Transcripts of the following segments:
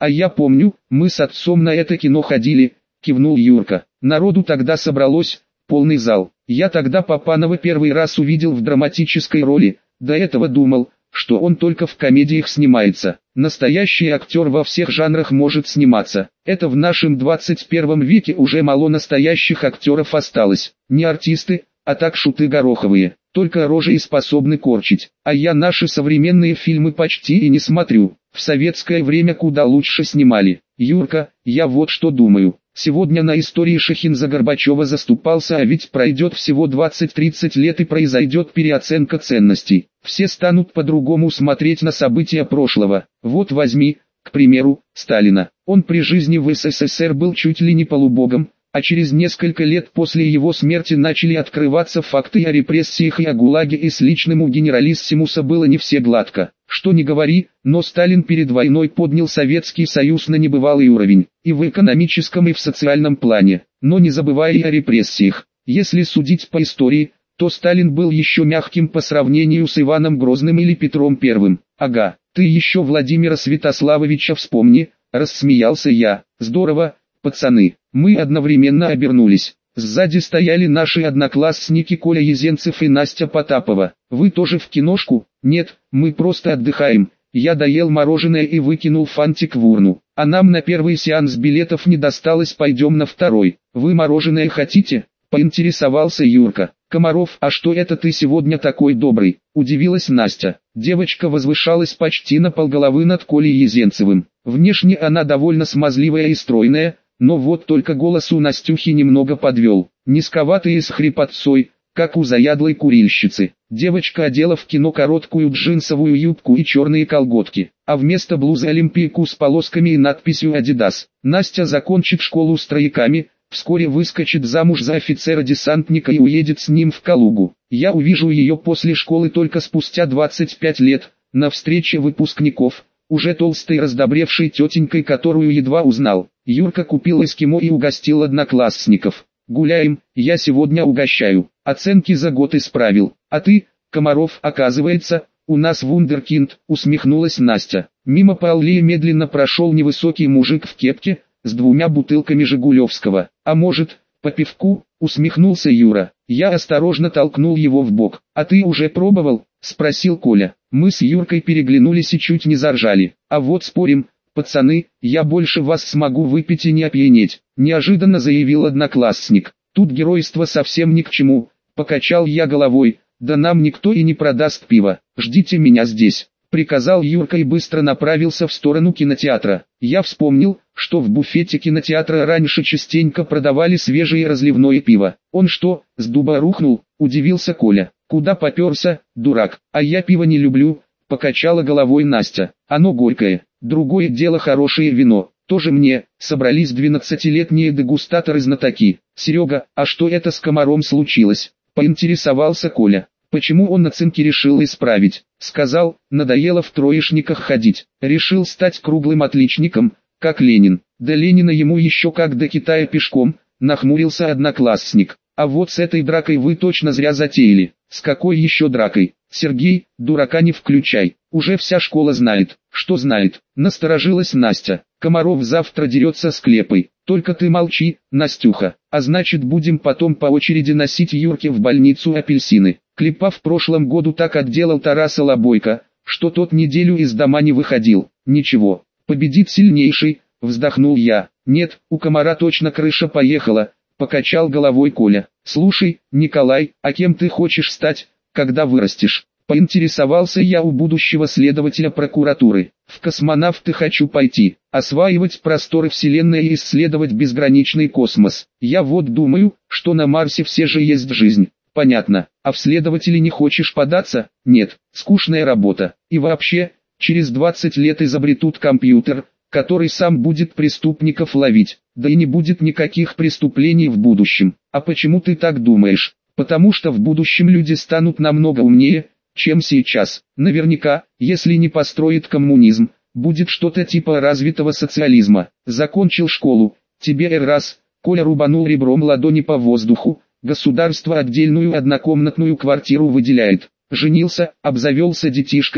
А я помню, мы с отцом на это кино ходили, кивнул Юрка. Народу тогда собралось, полный зал. Я тогда Папанова первый раз увидел в драматической роли, до этого думал, что он только в комедиях снимается. Настоящий актер во всех жанрах может сниматься. Это в нашем 21 веке уже мало настоящих актеров осталось. Не артисты, а так шуты гороховые. Только рожи и способны корчить. А я наши современные фильмы почти и не смотрю. В советское время куда лучше снимали. Юрка, я вот что думаю. Сегодня на истории Шахин за Горбачева заступался, а ведь пройдет всего 20-30 лет и произойдет переоценка ценностей. Все станут по-другому смотреть на события прошлого. Вот возьми, к примеру, Сталина. Он при жизни в СССР был чуть ли не полубогом, а через несколько лет после его смерти начали открываться факты о репрессиях и о ГУЛАГе, и с личным у генералиссимуса было не все гладко. Что ни говори, но Сталин перед войной поднял Советский Союз на небывалый уровень, и в экономическом, и в социальном плане, но не забывая и о репрессиях. Если судить по истории, то Сталин был еще мягким по сравнению с Иваном Грозным или Петром I. Ага, ты еще Владимира Святославовича вспомни, рассмеялся я. Здорово, пацаны. Мы одновременно обернулись. Сзади стояли наши одноклассники Коля Езенцев и Настя Потапова. Вы тоже в киношку? Нет, мы просто отдыхаем. Я доел мороженое и выкинул фантик в урну. А нам на первый сеанс билетов не досталось, пойдем на второй. Вы мороженое хотите? Поинтересовался Юрка. Комаров, а что это ты сегодня такой добрый? Удивилась Настя. Девочка возвышалась почти на полголовы над Колей Езенцевым. Внешне она довольно смазливая и стройная, но вот только голос у Настюхи немного подвел, низковатый и с хрипотцой, как у заядлой курильщицы. Девочка одела в кино короткую джинсовую юбку и черные колготки, а вместо блузы олимпийку с полосками и надписью «Адидас». Настя закончит школу строяками, вскоре выскочит замуж за офицера-десантника и уедет с ним в Калугу. Я увижу ее после школы только спустя 25 лет, на встрече выпускников, уже толстой раздобревшей тетенькой, которую едва узнал. Юрка купил эскимо и угостил одноклассников. Гуляем, я сегодня угощаю. Оценки за год исправил. А ты, Комаров, оказывается, у нас вундеркинд, усмехнулась Настя. Мимо по аллее медленно прошел невысокий мужик в кепке, с 2 бутылками Жигулевского. А может, по пивку, усмехнулся Юра. Я осторожно толкнул его в бок. А ты уже пробовал? Спросил Коля. Мы с Юркой переглянулись и чуть не заржали. А вот спорим, пацаны, я больше вас смогу выпить и не опьянеть, неожиданно заявил одноклассник. Тут геройство совсем ни к чему, покачал я головой, да нам никто и не продаст пиво, ждите меня здесь, приказал Юрка и быстро направился в сторону кинотеатра. Я вспомнил, что в буфете кинотеатра раньше частенько продавали свежее разливное пиво. Он что, с дуба рухнул, удивился Коля. Куда попёрся, дурак, а я пиво не люблю, покачала головой Настя. Оно горькое. Другое дело хорошее вино, тоже мне. Собрались 12-летние дегустаторы-знатоки. Серега, а что это с Комаром случилось? Поинтересовался Коля. Почему он оценки решил исправить? Сказал, надоело в троечниках ходить. Решил стать круглым отличником, как Ленин. До Ленина ему еще как до Китая пешком, нахмурился одноклассник. А вот с этой дракой вы точно зря затеяли. С какой еще дракой? Сергей, дурака не включай. Уже вся школа знает. Что знает? Насторожилась Настя. Комаров завтра дерется с Клепой. Только ты молчи, Настюха. А значит, будем потом по очереди носить Юрке в больницу апельсины. Клепа в прошлом году так отделал Тараса Лобойко, что тот неделю из дома не выходил. Ничего, победит сильнейший, вздохнул я. Нет, у Комара точно крыша поехала, покачал головой Коля. Слушай, Николай, а кем ты хочешь стать, когда вырастешь? Поинтересовался я у будущего следователя прокуратуры. В космонавты хочу пойти, осваивать просторы Вселенной и исследовать безграничный космос. Я вот думаю, что на Марсе все же есть жизнь. Понятно, а в следователи не хочешь податься? Нет, скучная работа. И вообще, через 20 лет изобретут компьютер, который сам будет преступников ловить, да и не будет никаких преступлений в будущем. А почему ты так думаешь? Потому что в будущем люди станут намного умнее, чем сейчас. Наверняка, если не построит коммунизм, будет что-то типа развитого социализма. Закончил школу, тебе раз, Коля рубанул ребром ладони по воздуху, государство отдельную однокомнатную квартиру выделяет. Женился, обзавелся детишками,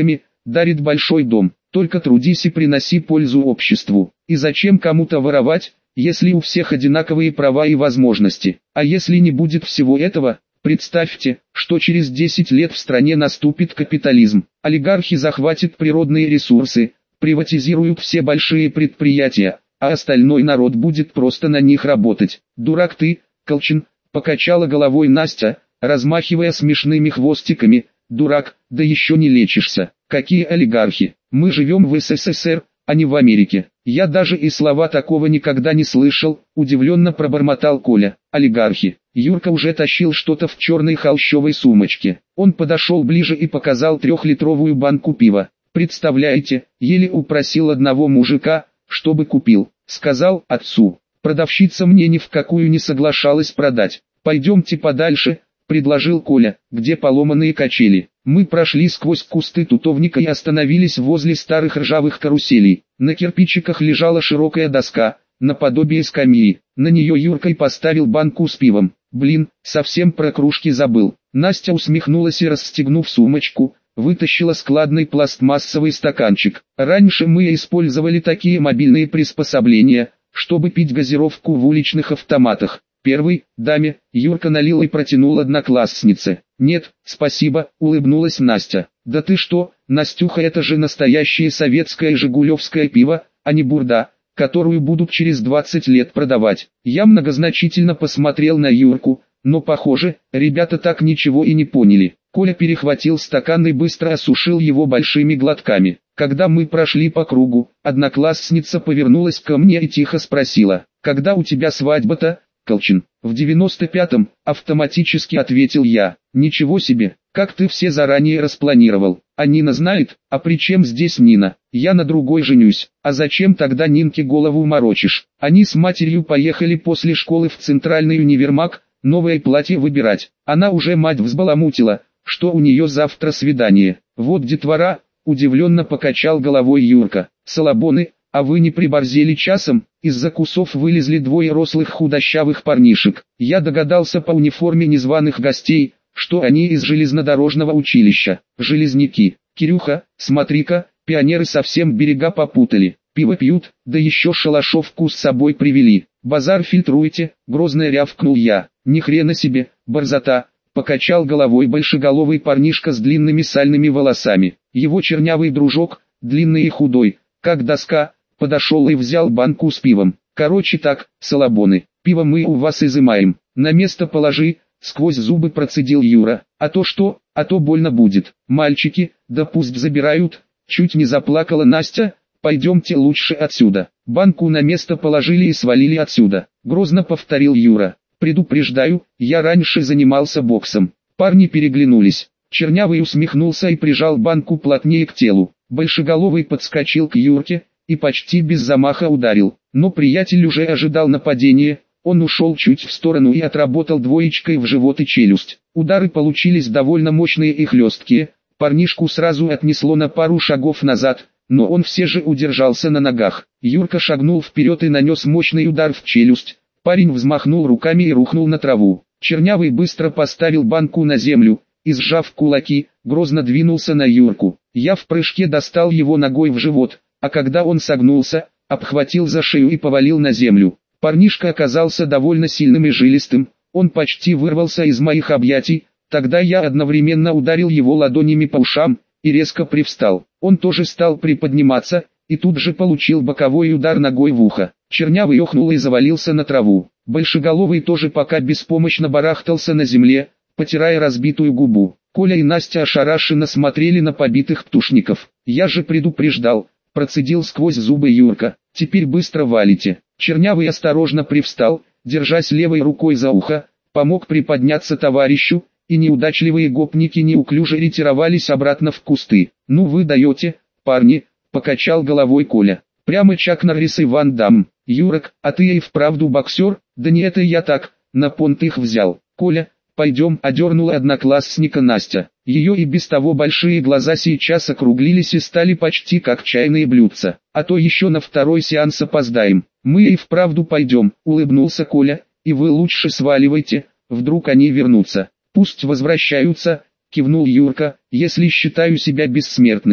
дарит большой дом. Только трудись и приноси пользу обществу. И зачем кому-то воровать, если у всех одинаковые права и возможности? А если не будет всего этого, представьте, что через 10 лет в стране наступит капитализм. Олигархи захватят природные ресурсы, приватизируют все большие предприятия, а остальной народ будет просто на них работать. Дурак ты, Колчин, покачала головой Настя, размахивая смешными хвостиками. Дурак, да еще не лечишься. Какие олигархи? Мы живем в СССР, а не в Америке. Я даже и слова такого никогда не слышал, удивленно пробормотал Коля. Олигархи. Юрка уже тащил что-то в черной холщовой сумочке. Он подошел ближе и показал 3-литровую банку пива. Представляете, еле упросил одного мужика, чтобы купил. Сказал отцу. Продавщица мне ни в какую не соглашалась продать. Пойдемте подальше, предложил Коля, где поломанные качели. Мы прошли сквозь кусты тутовника и остановились возле старых ржавых каруселей. На кирпичиках лежала широкая доска, наподобие скамьи. На нее Юрка и поставил банку с пивом. Блин, совсем про кружки забыл. Настя усмехнулась и, расстегнув сумочку, вытащила складный пластмассовый стаканчик. Раньше мы использовали такие мобильные приспособления, чтобы пить газировку в уличных автоматах. Первый, даме, Юрка налил и протянул однокласснице. «Нет, спасибо», — улыбнулась Настя. «Да ты что, Настюха, это же настоящее советское жигулевское пиво, а не бурда, которую будут через 20 лет продавать». Я многозначительно посмотрел на Юрку, но похоже, ребята так ничего и не поняли. Коля перехватил стакан и быстро осушил его большими глотками. Когда мы прошли по кругу, одноклассница повернулась ко мне и тихо спросила: «Когда у тебя свадьба-то, Колчин?» «В 95-м», автоматически ответил я. «Ничего себе, как ты все заранее распланировал. А Нина знает? А при чем здесь Нина? Я на другой женюсь. А зачем тогда Нинке голову морочишь?» Они с матерью поехали после школы в центральный универмаг, новое платье выбирать. Она уже мать взбаламутила, что у нее завтра свидание. Вот детвора, удивленно покачал головой Юрка. «Салабоны, а вы не приборзели часом?» Из-за кустов вылезли двое рослых худощавых парнишек. Я догадался по униформе незваных гостей, что они из железнодорожного училища. Железняки. «Кирюха, смотри-ка, пионеры совсем берега попутали. Пиво пьют, да еще шалашовку с собой привели. Базар фильтруйте», грозно рявкнул я. «Ни хрена себе, борзота», покачал головой большеголовый парнишка с длинными сальными волосами. Его чернявый дружок, длинный и худой, как доска, подошел и взял банку с пивом. «Короче так, салабоны, пиво мы у вас изымаем. На место положи», сквозь зубы процедил Юра. «А то что, а то больно будет. Мальчики, да пусть забирают», чуть не заплакала Настя. «Пойдемте лучше отсюда». «Банку на место положили и свалили отсюда», грозно повторил Юра. «Предупреждаю, я раньше занимался боксом». Парни переглянулись. Чернявый усмехнулся и прижал банку плотнее к телу. Большеголовый подскочил к Юрке и почти без замаха ударил. Но приятель уже ожидал нападения, он ушел чуть в сторону и отработал двоечкой в живот и челюсть. Удары получились довольно мощные и хлесткие, парнишку сразу отнесло на пару шагов назад, но он все же удержался на ногах. Юрка шагнул вперед и нанес мощный удар в челюсть. Парень взмахнул руками и рухнул на траву. Чернявый быстро поставил банку на землю и, сжав кулаки, грозно двинулся на Юрку. Я в прыжке достал его ногой в живот, а когда он согнулся, обхватил за шею и повалил на землю. Парнишка оказался довольно сильным и жилистым, он почти вырвался из моих объятий, тогда я одновременно ударил его ладонями по ушам и резко привстал. Он тоже стал приподниматься и тут же получил боковой удар ногой в ухо. Чернявый охнул и завалился на траву. Большеголовый тоже пока беспомощно барахтался на земле, потирая разбитую губу. Коля и Настя ошарашенно смотрели на побитых птушников. «Я же предупреждал», процедил сквозь зубы Юрка. «Теперь быстро валите». Чернявый осторожно привстал, держась левой рукой за ухо, помог приподняться товарищу, и неудачливые гопники неуклюже ретировались обратно в кусты. «Ну вы даете, парни», покачал головой Коля. «Прямо Чак Норрис и Ван Дамм. Юрок, а ты и вправду боксер?» «Да не это я так, на понт их взял». «Коля, пойдем», одернула одноклассника Настя. Ее и без того большие глаза сейчас округлились и стали почти как чайные блюдца. «А то еще на второй сеанс опоздаем». «Мы и вправду пойдем», улыбнулся Коля, «и вы лучше сваливайте, вдруг они вернутся». «Пусть возвращаются», кивнул Юрка, «если считаю себя бессмертными».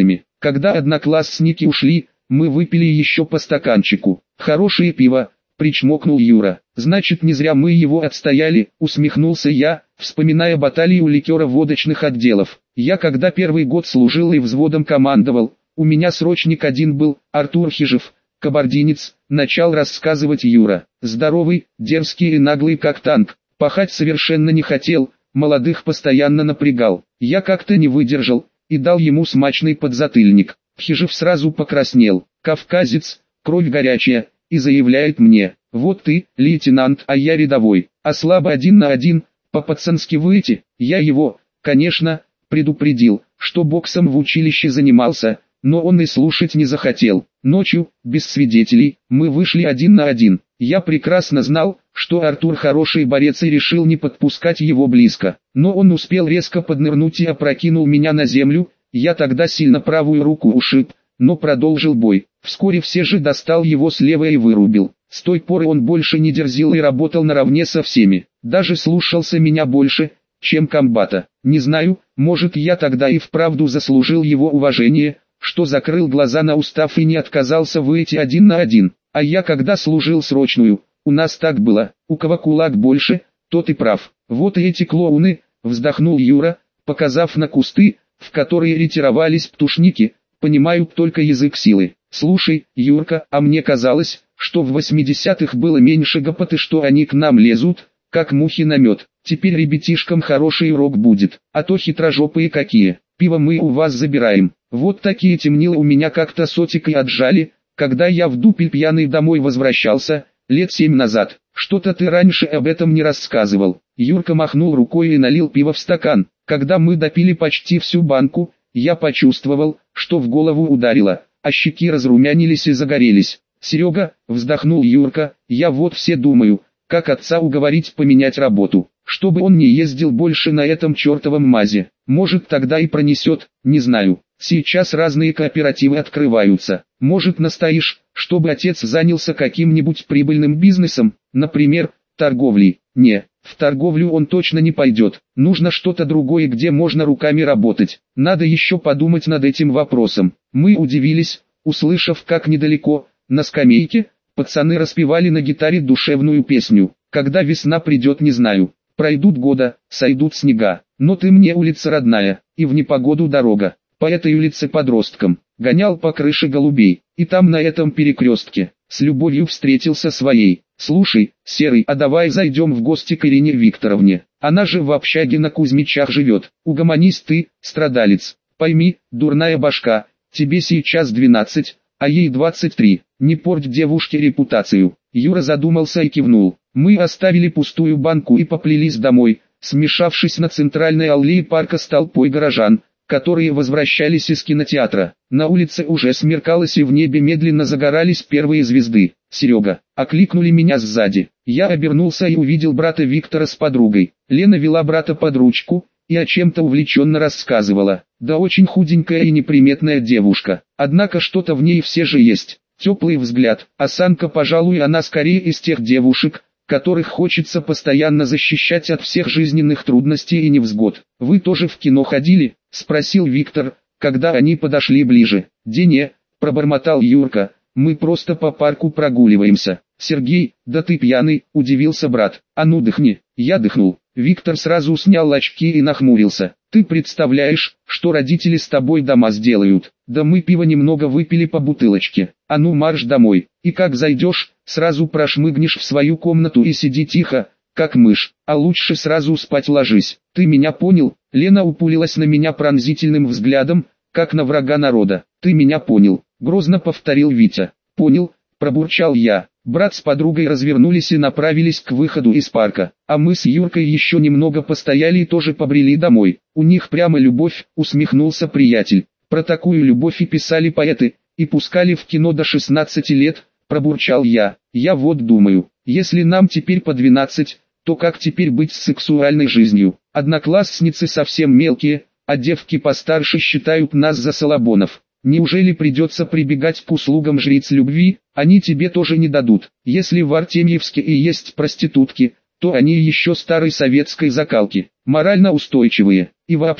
Когда одноклассники ушли, мы выпили еще по стаканчику. Хорошее пиво, причмокнул Юра. Значит, не зря мы его отстояли, усмехнулся я, вспоминая баталию ликеро-водочных отделов. Я когда первый год служил и взводом командовал, у меня срочник один был, Артур Хижев, кабардинец, начал рассказывать Юра. Здоровый, дерзкий и наглый как танк, пахать совершенно не хотел, молодых постоянно напрягал. Я как-то не выдержал и дал ему смачный подзатыльник. Хижев сразу покраснел, кавказец, кровь горячая, и заявляет мне: вот ты, лейтенант, а я рядовой, а слабо 1 на 1, по-пацански выйти. Я его, конечно, предупредил, что боксом в училище занимался, но он и слушать не захотел. Ночью, без свидетелей, мы вышли 1 на 1. Я прекрасно знал, что Артур хороший борец и решил не подпускать его близко. Но он успел резко поднырнуть и опрокинул меня на землю. Я тогда сильно правую руку ушиб, но продолжил бой. Вскоре все же достал его слева и вырубил. С той поры он больше не дерзил и работал наравне со всеми. Даже слушался меня больше, чем комбата. Не знаю, может, я тогда и вправду заслужил его уважение, что закрыл глаза на устав и не отказался выйти 1 на 1. А я когда служил срочную, у нас так было: у кого кулак больше, тот и прав. Вот и эти клоуны, вздохнул Юра, показав на кусты, в которые ретировались птушники, понимают только язык силы. Слушай, Юрка, а мне казалось, что в 80-х было меньше гопоты, что они к нам лезут, как мухи на мед. Теперь ребятишкам хороший урок будет, а то хитрожопые какие. Пиво мы у вас забираем. Вот такие темнила у меня как-то сотикой отжали, когда я в дупель пьяный домой возвращался, лет 7 назад. Что-то ты раньше об этом не рассказывал. Юрка махнул рукой и налил пиво в стакан. Когда мы допили почти всю банку, я почувствовал, что в голову ударило, а щеки разрумянились и загорелись. Серега, вздохнул Юрка, я вот все думаю, как отца уговорить поменять работу, чтобы он не ездил больше на этом чертовом МАЗе. Может, тогда и пронесет, не знаю. Сейчас разные кооперативы открываются. Может, настоишь, чтобы отец занялся каким-нибудь прибыльным бизнесом, например, торговлей? Не, в торговлю он точно не пойдет. Нужно что-то другое, где можно руками работать. Надо еще подумать над этим вопросом. Мы удивились, услышав, как недалеко, на скамейке, пацаны распевали на гитаре душевную песню. Когда весна придет, не знаю. Пройдут года, сойдут снега. Но ты мне улица родная, и в непогоду дорога. По этой улице подростком гонял по крыше голубей, и там на этом перекрестке с любовью встретился своей. Слушай, Серый, а давай зайдем в гости к Ирине Викторовне. Она же в общаге на Кузьмичах живет. Угомонись ты, страдалец. Пойми, дурная башка, тебе сейчас 12, а ей 23. Не порть девушке репутацию. Юра задумался и кивнул. Мы оставили пустую банку и поплелись домой, смешавшись на центральной аллее парка с толпой горожан, которые возвращались из кинотеатра. На улице уже смеркалось и в небе медленно загорались первые звезды. «Серега!» — окликнули меня сзади. Я обернулся и увидел брата Виктора с подругой. Лена вела брата под ручку и о чем-то увлеченно рассказывала. Да очень худенькая и неприметная девушка. Однако что-то в ней все же есть. Теплый взгляд, осанка, пожалуй, она скорее из тех девушек, которых хочется постоянно защищать от всех жизненных трудностей и невзгод. «Вы тоже в кино ходили?» — спросил Виктор, когда они подошли ближе. «Да не», — пробормотал Юрка, — «мы просто по парку прогуливаемся». «Сергей, да ты пьяный», — удивился брат. «А ну дыхни». Я дыхнул. Виктор сразу снял очки и нахмурился. «Ты представляешь, что родители с тобой дома сделают? Да мы пиво немного выпили по бутылочке. А ну марш домой. И как зайдешь, сразу прошмыгнешь в свою комнату и сиди тихо, как мышь. А лучше сразу спать ложись. Ты меня понял?» Лена упулилась на меня пронзительным взглядом, как на врага народа. «Ты меня понял», — грозно повторил Витя. «Понял», — пробурчал я. Брат с подругой развернулись и направились к выходу из парка, а мы с Юркой еще немного постояли и тоже побрели домой. «У них прямо любовь», — усмехнулся приятель. «Про такую любовь и писали поэты, и пускали в кино до 16 лет», — пробурчал я. «Я вот думаю, если нам теперь по 12, то как теперь быть с сексуальной жизнью? Одноклассницы совсем мелкие, а девки постарше считают нас за салабонов. Неужели придется прибегать к услугам жриц любви? Они тебе тоже не дадут. Если в Артемьевске и есть проститутки, то они еще старой советской закалки, морально устойчивые. И вообще,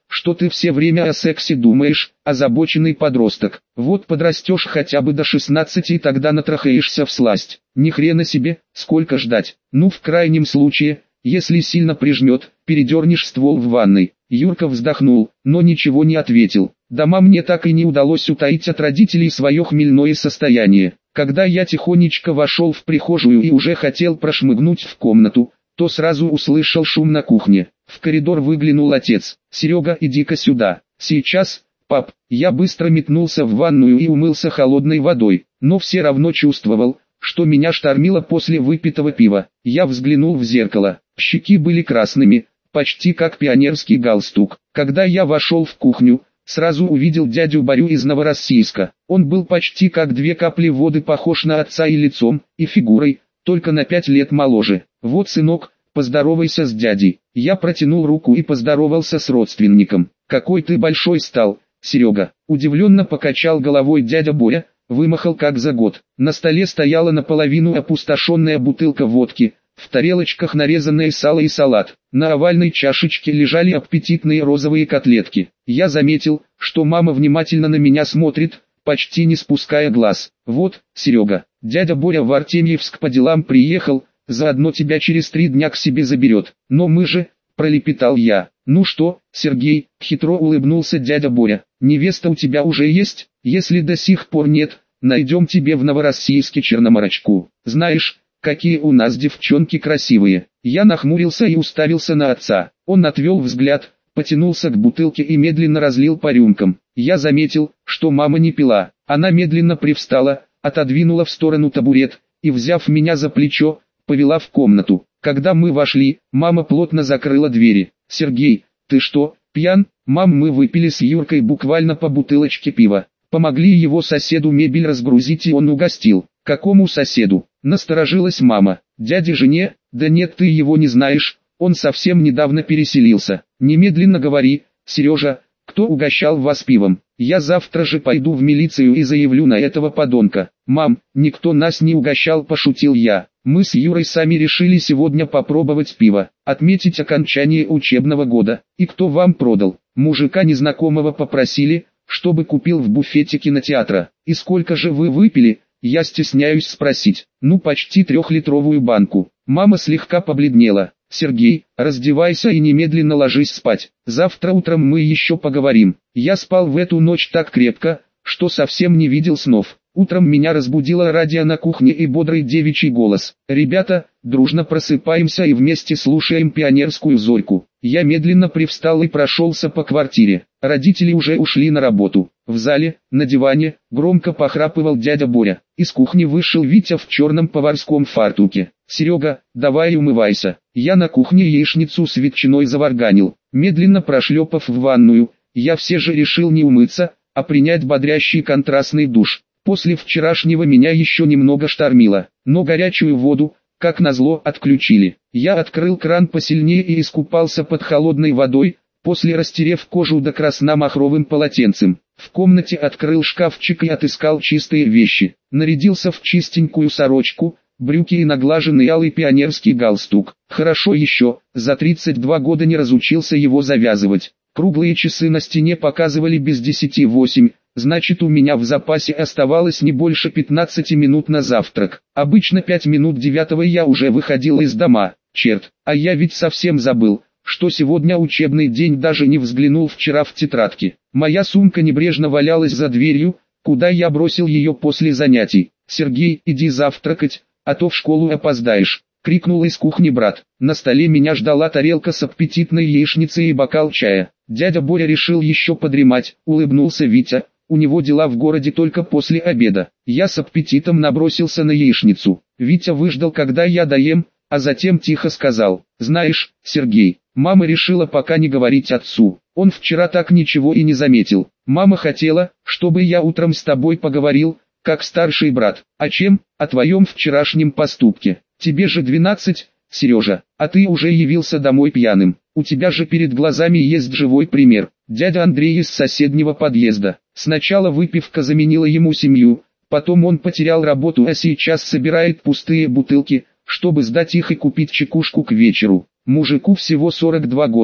что ты все время о сексе думаешь, озабоченный подросток. Вот подрастешь хотя бы до 16 и тогда натрахаешься всласть. Ни хрена себе, сколько ждать. Ну в крайнем случае, если сильно прижмет, передернешь ствол в ванной. Юрка вздохнул, но ничего не ответил. Дома мне так и не удалось утаить от родителей свое хмельное состояние. Когда я тихонечко вошел в прихожую и уже хотел прошмыгнуть в комнату, то сразу услышал шум на кухне. В коридор выглянул отец. «Серега, иди-ка сюда». «Сейчас, пап». Я быстро метнулся в ванную и умылся холодной водой, но все равно чувствовал, что меня штормило после выпитого пива. Я взглянул в зеркало. Щеки были красными, почти как пионерский галстук. Когда я вошел в кухню, сразу увидел дядю Борю из Новороссийска. Он был почти как две капли воды похож на отца и лицом, и фигурой, только на 5 лет моложе. «Вот, сынок, поздоровайся с дядей». Я протянул руку и поздоровался с родственником. «Какой ты большой стал, Серега». Удивленно покачал головой дядя Боря, вымахал как за год. На столе стояла наполовину опустошенная бутылка водки, в тарелочках нарезанное сало и салат. На овальной чашечке лежали аппетитные розовые котлетки. Я заметил, что мама внимательно на меня смотрит, почти не спуская глаз. «Вот, Серега, дядя Боря в Артемьевск по делам приехал, заодно тебя через 3 дня к себе заберет». «Но мы же», — пролепетал я. «Ну что, Сергей», — хитро улыбнулся дядя Боря, — «невеста у тебя уже есть? Если до сих пор нет, найдем тебе в Новороссийске черноморочку. Знаешь, какие у нас девчонки красивые». Я нахмурился и уставился на отца. Он отвел взгляд, потянулся к бутылке и медленно разлил по рюмкам. Я заметил, что мама не пила. Она медленно привстала, отодвинула в сторону табурет и, взяв меня за плечо, повела в комнату. Когда мы вошли, мама плотно закрыла двери. «Сергей, ты что, пьян?» «Мам, мы выпили с Юркой буквально по бутылочке пива. Помогли его соседу мебель разгрузить и он угостил». «Какому соседу?» — насторожилась мама. «Дяде жене?» «Да нет, ты его не знаешь, он совсем недавно переселился». «Немедленно говори, Сережа, кто угощал вас пивом? Я завтра же пойду в милицию и заявлю на этого подонка». «Мам, никто нас не угощал», — пошутил я. «Мы с Юрой сами решили сегодня попробовать пиво, отметить окончание учебного года. И кто вам продал?» «Мужика незнакомого попросили, чтобы купил в буфете кинотеатра». «И сколько же вы выпили?» Я стесняюсь спросить. «Ну, почти 3-литровую банку». Мама слегка побледнела. «Сергей, раздевайся и немедленно ложись спать. Завтра утром мы еще поговорим». Я спал в эту ночь так крепко, что совсем не видел снов. Утром меня разбудило радио на кухне и бодрый девичий голос. «Ребята, дружно просыпаемся и вместе слушаем пионерскую зорьку». Я медленно привстал и прошелся по квартире. Родители уже ушли на работу. В зале, на диване, громко похрапывал дядя Боря. Из кухни вышел Витя в черном поварском фартуке. «Серега, давай умывайся». Я на кухне яичницу с ветчиной заварганил. Медленно прошлепав в ванную, я все же решил не умыться, а принять бодрящий контрастный душ. После вчерашнего меня еще немного штормило, но горячую воду, как назло, отключили. Я открыл кран посильнее и искупался под холодной водой, после растерев кожу до красна махровым полотенцем. В комнате открыл шкафчик и отыскал чистые вещи. Нарядился в чистенькую сорочку, брюки и наглаженный алый пионерский галстук. Хорошо еще, за 32 года не разучился его завязывать. Круглые часы на стене показывали без 10:08. Значит, у меня в запасе оставалось не больше 15 минут на завтрак. Обычно 5 минут 9 я уже выходил из дома. Черт, а я ведь совсем забыл, что сегодня учебный день, даже не взглянул вчера в тетрадки. Моя сумка небрежно валялась за дверью, куда я бросил ее после занятий. «Сергей, иди завтракать, а то в школу опоздаешь», — крикнул из кухни брат. На столе меня ждала тарелка с аппетитной яичницей и бокал чая. Дядя Боря решил еще подремать, улыбнулся Витя. У него дела в городе только после обеда. Я с аппетитом набросился на яичницу. Витя выждал, когда я доем, а затем тихо сказал: «Знаешь, Сергей, мама решила пока не говорить отцу. Он вчера так ничего и не заметил. Мама хотела, чтобы я утром с тобой поговорил, как старший брат. О чем? О твоем вчерашнем поступке. Тебе же 12, Сережа, а ты уже явился домой пьяным. У тебя же перед глазами есть живой пример. Дядя Андрей из соседнего подъезда. Сначала выпивка заменила ему семью, потом он потерял работу, а сейчас собирает пустые бутылки, чтобы сдать их и купить чекушку к вечеру. Мужику всего 42 года,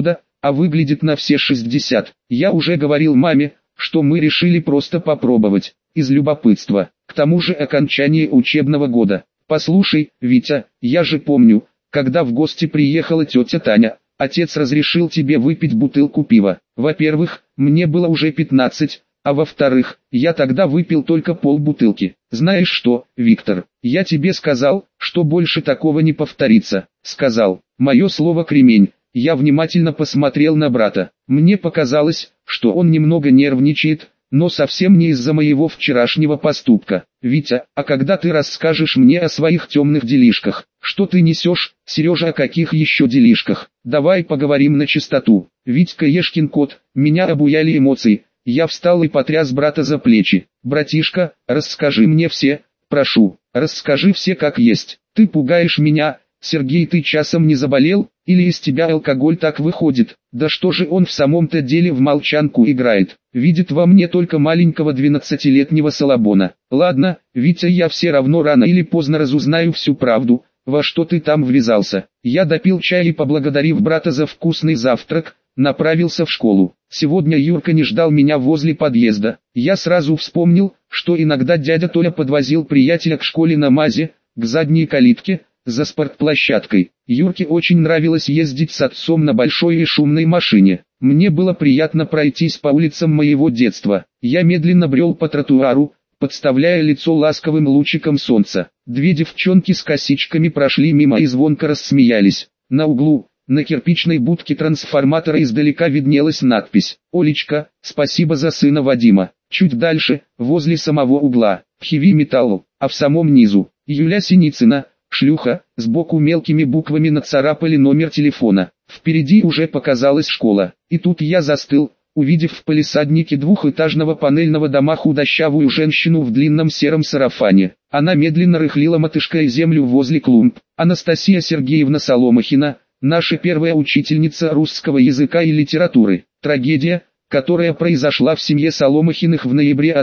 а выглядит на все 60. Я уже говорил маме, что мы решили просто попробовать, из любопытства. К тому же окончание учебного года. Послушай, Витя, я же помню, когда в гости приехала тетя Таня, отец разрешил тебе выпить бутылку пива. Во-первых, мне было уже 15, а во-вторых, я тогда выпил только полбутылки. Знаешь что, Виктор, я тебе сказал, что больше такого не повторится. Сказал, мое слово кремень. Я внимательно посмотрел на брата. Мне показалось, что он немного нервничает, но совсем не из-за моего вчерашнего поступка. Витя, а когда ты расскажешь мне о своих темных делишках? Что ты несешь, Сережа, о каких еще делишках? Давай поговорим на чистоту. Витька ешкин кот, меня обуяли эмоции. Я встал и потряс брата за плечи. Братишка, расскажи мне все, прошу, расскажи все как есть. Ты пугаешь меня, Сергей, ты часом не заболел? Или из тебя алкоголь так выходит? Да что же он в самом-то деле в молчанку играет? Видит во мне только маленького 12-летнего Салабона. Ладно, Витя, я все равно рано или поздно разузнаю всю правду, во что ты там ввязался. Я допил чай и, поблагодарив брата за вкусный завтрак, направился в школу. Сегодня Юрка не ждал меня возле подъезда. Я сразу вспомнил, что иногда дядя Толя подвозил приятеля к школе на МАЗе, к задней калитке, за спортплощадкой. Юрке очень нравилось ездить с отцом на большой и шумной машине. Мне было приятно пройтись по улицам моего детства. Я медленно брел по тротуару, подставляя лицо ласковым лучиком солнца. Две девчонки с косичками прошли мимо и звонко рассмеялись. На углу, на кирпичной будке трансформатора, издалека виднелась надпись «Олечка, спасибо за сына Вадима». Чуть дальше, возле самого угла, «Heavy Metal», а в самом низу, «Юля Синицына, шлюха», сбоку мелкими буквами нацарапали номер телефона. Впереди уже показалась школа, и тут я застыл, увидев в палисаднике двухэтажного панельного дома худощавую женщину в длинном сером сарафане. Она медленно рыхлила мотыжкой землю возле клумб. Анастасия Сергеевна Соломахина, наша первая учительница русского языка и литературы. Трагедия, которая произошла в семье Соломахиных в ноябре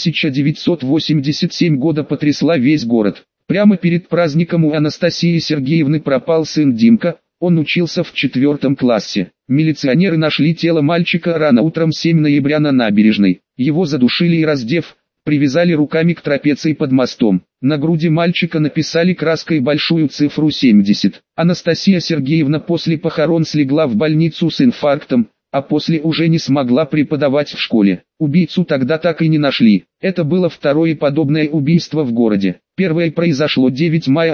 1987 года, потрясла весь город. Прямо перед праздником у Анастасии Сергеевны пропал сын Димка, он учился в 4 классе. Милиционеры нашли тело мальчика рано утром 7 ноября на набережной. Его задушили и, раздев, привязали руками к трапеции под мостом. На груди мальчика написали краской большую цифру 70. Анастасия Сергеевна после похорон слегла в больницу с инфарктом, а после уже не смогла преподавать в школе. Убийцу тогда так и не нашли. Это было второе подобное убийство в городе. Первое произошло 9 мая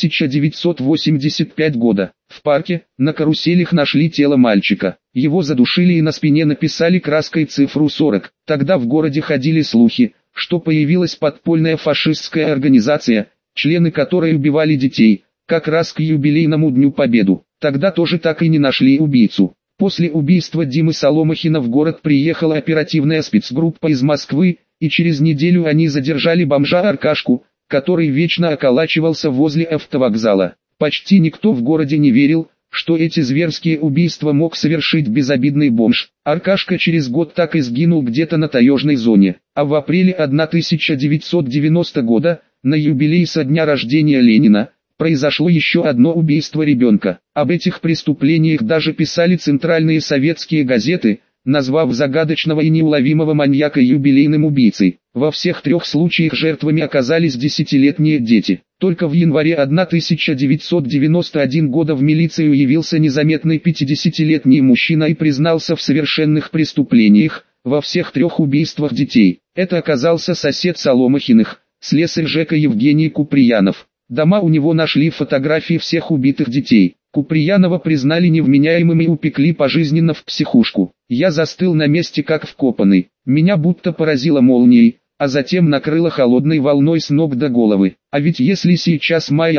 1985 года. В парке, на каруселях нашли тело мальчика. Его задушили и на спине написали краской цифру 40. Тогда в городе ходили слухи, что появилась подпольная фашистская организация, члены которой убивали детей, как раз к юбилейному Дню Победы. Тогда тоже так и не нашли убийцу. После убийства Димы Соломахина в город приехала оперативная спецгруппа из Москвы, и через неделю они задержали бомжа Аркашку, который вечно околачивался возле автовокзала. Почти никто в городе не верил, что эти зверские убийства мог совершить безобидный бомж. Аркашка через год так и сгинул где-то на таежной зоне. А в апреле 1990 года, на юбилей со дня рождения Ленина, произошло еще одно убийство ребенка. Об этих преступлениях даже писали центральные советские газеты, назвав загадочного и неуловимого маньяка юбилейным убийцей. Во всех 3 случаях жертвами оказались 10-летние дети. Только в январе 1991 года в милицию явился незаметный 50-летний мужчина и признался в совершенных преступлениях, во всех 3 убийствах детей. Это оказался сосед Соломахиных, слесарь ЖЭКа Евгений Куприянов. Дома у него нашли фотографии всех убитых детей. Куприянова признали невменяемым и упекли пожизненно в психушку. Я застыл на месте как вкопанный. Меня будто поразило молнией, а затем накрыло холодной волной с ног до головы. А ведь если сейчас май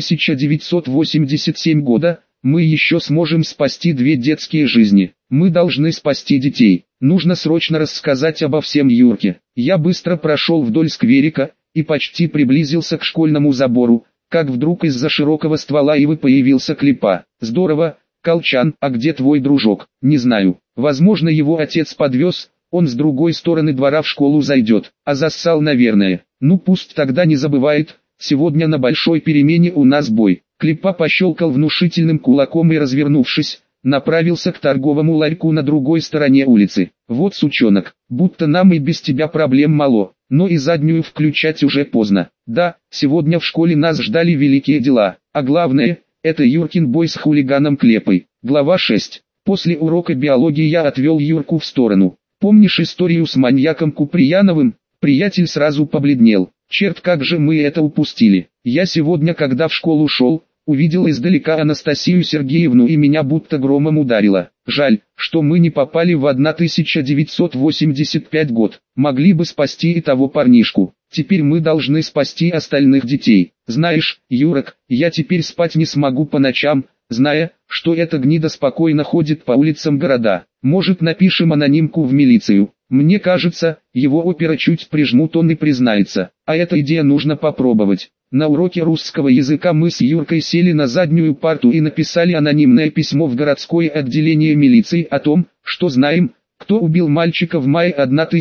1987 года, мы еще сможем спасти 2 детские жизни. Мы должны спасти детей. Нужно срочно рассказать обо всем Юрке. Я быстро прошел вдоль скверика и почти приблизился к школьному забору, как вдруг из-за широкого ствола ивы появился Клепа. «Здорово, Колчан, а где твой дружок?» «Не знаю. Возможно, его отец подвез, он с другой стороны двора в школу зайдет, а зассал, наверное. Ну пусть тогда не забывает, сегодня на большой перемене у нас бой». Клепа пощелкал внушительным кулаком и, развернувшись, направился к торговому ларьку на другой стороне улицы. Вот сучонок, будто нам и без тебя проблем мало, но и заднюю включать уже поздно. Да, сегодня в школе нас ждали великие дела, а главное, это Юркин бой с хулиганом Клепой. Глава 6. После урока биологии я отвел Юрку в сторону. Помнишь историю с маньяком Куприяновым? Приятель сразу побледнел. Черт, как же мы это упустили. Я сегодня, когда в школу шел, увидел издалека Анастасию Сергеевну и меня будто громом ударило. Жаль, что мы не попали в 1985 год. Могли бы спасти и того парнишку. Теперь мы должны спасти остальных детей. Знаешь, Юрок, я теперь спать не смогу по ночам, зная, что эта гнида спокойно ходит по улицам города. Может, напишем анонимку в милицию. Мне кажется, его опера чуть прижмут, он и признается. А эта идея нужно попробовать. На уроке русского языка мы с Юркой сели на заднюю парту и написали анонимное письмо в городское отделение милиции о том, что знаем, кто убил мальчика в мае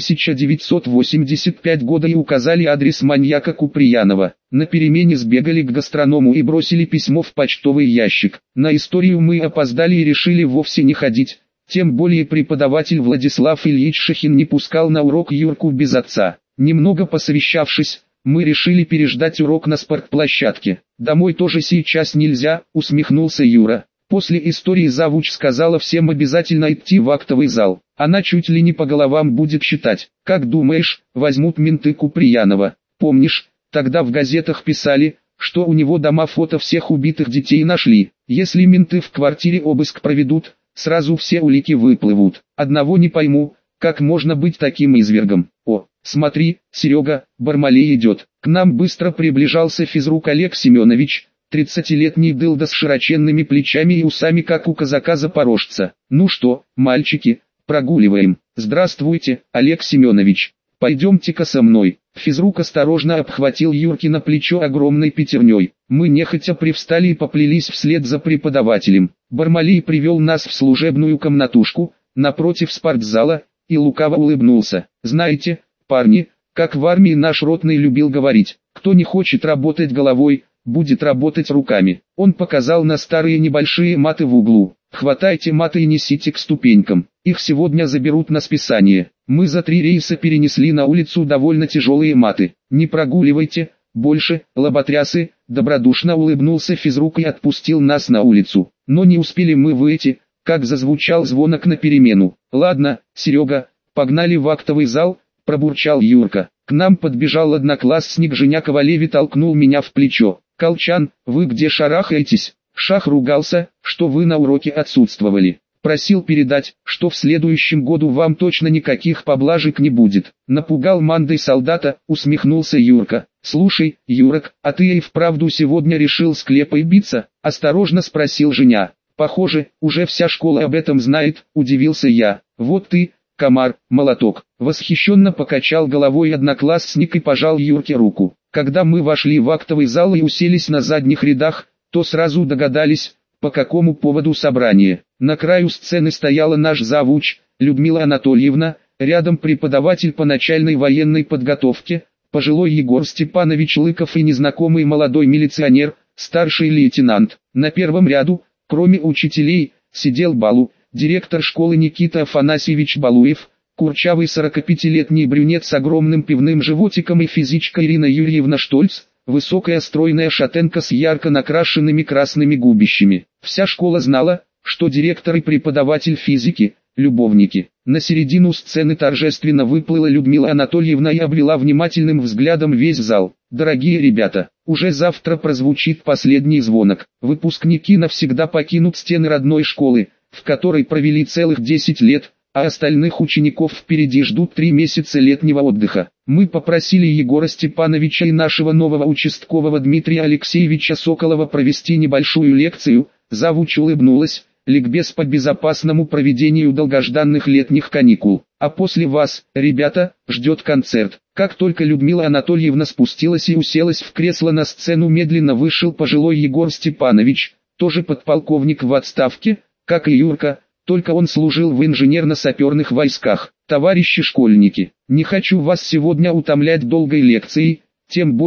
1985 года, и указали адрес маньяка Куприянова. На перемене сбегали к гастроному и бросили письмо в почтовый ящик. На историю мы опоздали и решили вовсе не ходить. Тем более преподаватель Владислав Ильич Шахин не пускал на урок Юрку без отца. Немного посовещавшись, мы решили переждать урок на спортплощадке. «Домой тоже сейчас нельзя», — усмехнулся Юра. После истории завуч сказала всем обязательно идти в актовый зал. Она чуть ли не по головам будет считать. Как думаешь, возьмут менты Куприянова? Помнишь, тогда в газетах писали, что у него дома фото всех убитых детей нашли. Если менты в квартире обыск проведут, сразу все улики выплывут. Одного не пойму, как можно быть таким извергом. О, смотри, Серега, Бармалей идет. К нам быстро приближался физрук Олег Семенович, 30-летний дылда с широченными плечами и усами, как у казака-запорожца. Ну что, мальчики, прогуливаем. Здравствуйте, Олег Семенович. Пойдемте-ка со мной. Физрук осторожно обхватил Юркино плечо огромной пятерней. Мы нехотя привстали и поплелись вслед за преподавателем. Бармалей привел нас в служебную комнатушку, напротив спортзала, и лукаво улыбнулся. Знаете, парни, как в армии наш ротный любил говорить, кто не хочет работать головой, будет работать руками. Он показал на старые небольшие маты в углу. Хватайте маты и несите к ступенькам. Их сегодня заберут на списание. Мы за 3 рейса перенесли на улицу довольно тяжелые маты. Не прогуливайте больше, лоботрясы. Добродушно улыбнулся физрук и отпустил нас на улицу. Но не успели мы выйти, как зазвучал звонок на перемену. Ладно, Серега, погнали в актовый зал, пробурчал Юрка. К нам подбежал одноклассник Женя Ковалев и толкнул меня в плечо. «Колчан, вы где шарахаетесь?» Шах ругался, что вы на уроке отсутствовали. Просил передать, что в следующем году вам точно никаких поблажек не будет. Напугал мандой солдата, усмехнулся Юрка. «Слушай, Юрок, а ты и вправду сегодня решил с Клепой биться?» Осторожно спросил Женя. «Похоже, уже вся школа об этом знает», удивился я. «Вот ты, комар, молоток». Восхищенно покачал головой одноклассник и пожал Юрке руку. Когда мы вошли в актовый зал и уселись на задних рядах, то сразу догадались, по какому поводу собрание. На краю сцены стояла наш завуч, Людмила Анатольевна, рядом преподаватель по начальной военной подготовке, пожилой Егор Степанович Лыков и незнакомый молодой милиционер, старший лейтенант. На первом ряду, кроме учителей, сидел Балу, директор школы Никита Афанасьевич Балуев, курчавый 45-летний брюнет с огромным пивным животиком и физичка Ирина Юрьевна Штольц, высокая стройная шатенка с ярко накрашенными красными губищами. Вся школа знала, что директор и преподаватель физики – любовники. На середину сцены торжественно выплыла Людмила Анатольевна и обвела внимательным взглядом весь зал. «Дорогие ребята, уже завтра прозвучит последний звонок. Выпускники навсегда покинут стены родной школы, в которой провели целых 10 лет, а остальных учеников впереди ждут 3 месяца летнего отдыха. Мы попросили Егора Степановича и нашего нового участкового Дмитрия Алексеевича Соколова провести небольшую лекцию». Завуч улыбнулась. «Ликбез по безопасному проведению долгожданных летних каникул. А после вас, ребята, ждет концерт». Как только Людмила Анатольевна спустилась и уселась в кресло, на сцену медленно вышел пожилой Егор Степанович, тоже подполковник в отставке, как и Юрка, только он служил в инженерно-саперных войсках. «Товарищи школьники, не хочу вас сегодня утомлять долгой лекцией, тем более,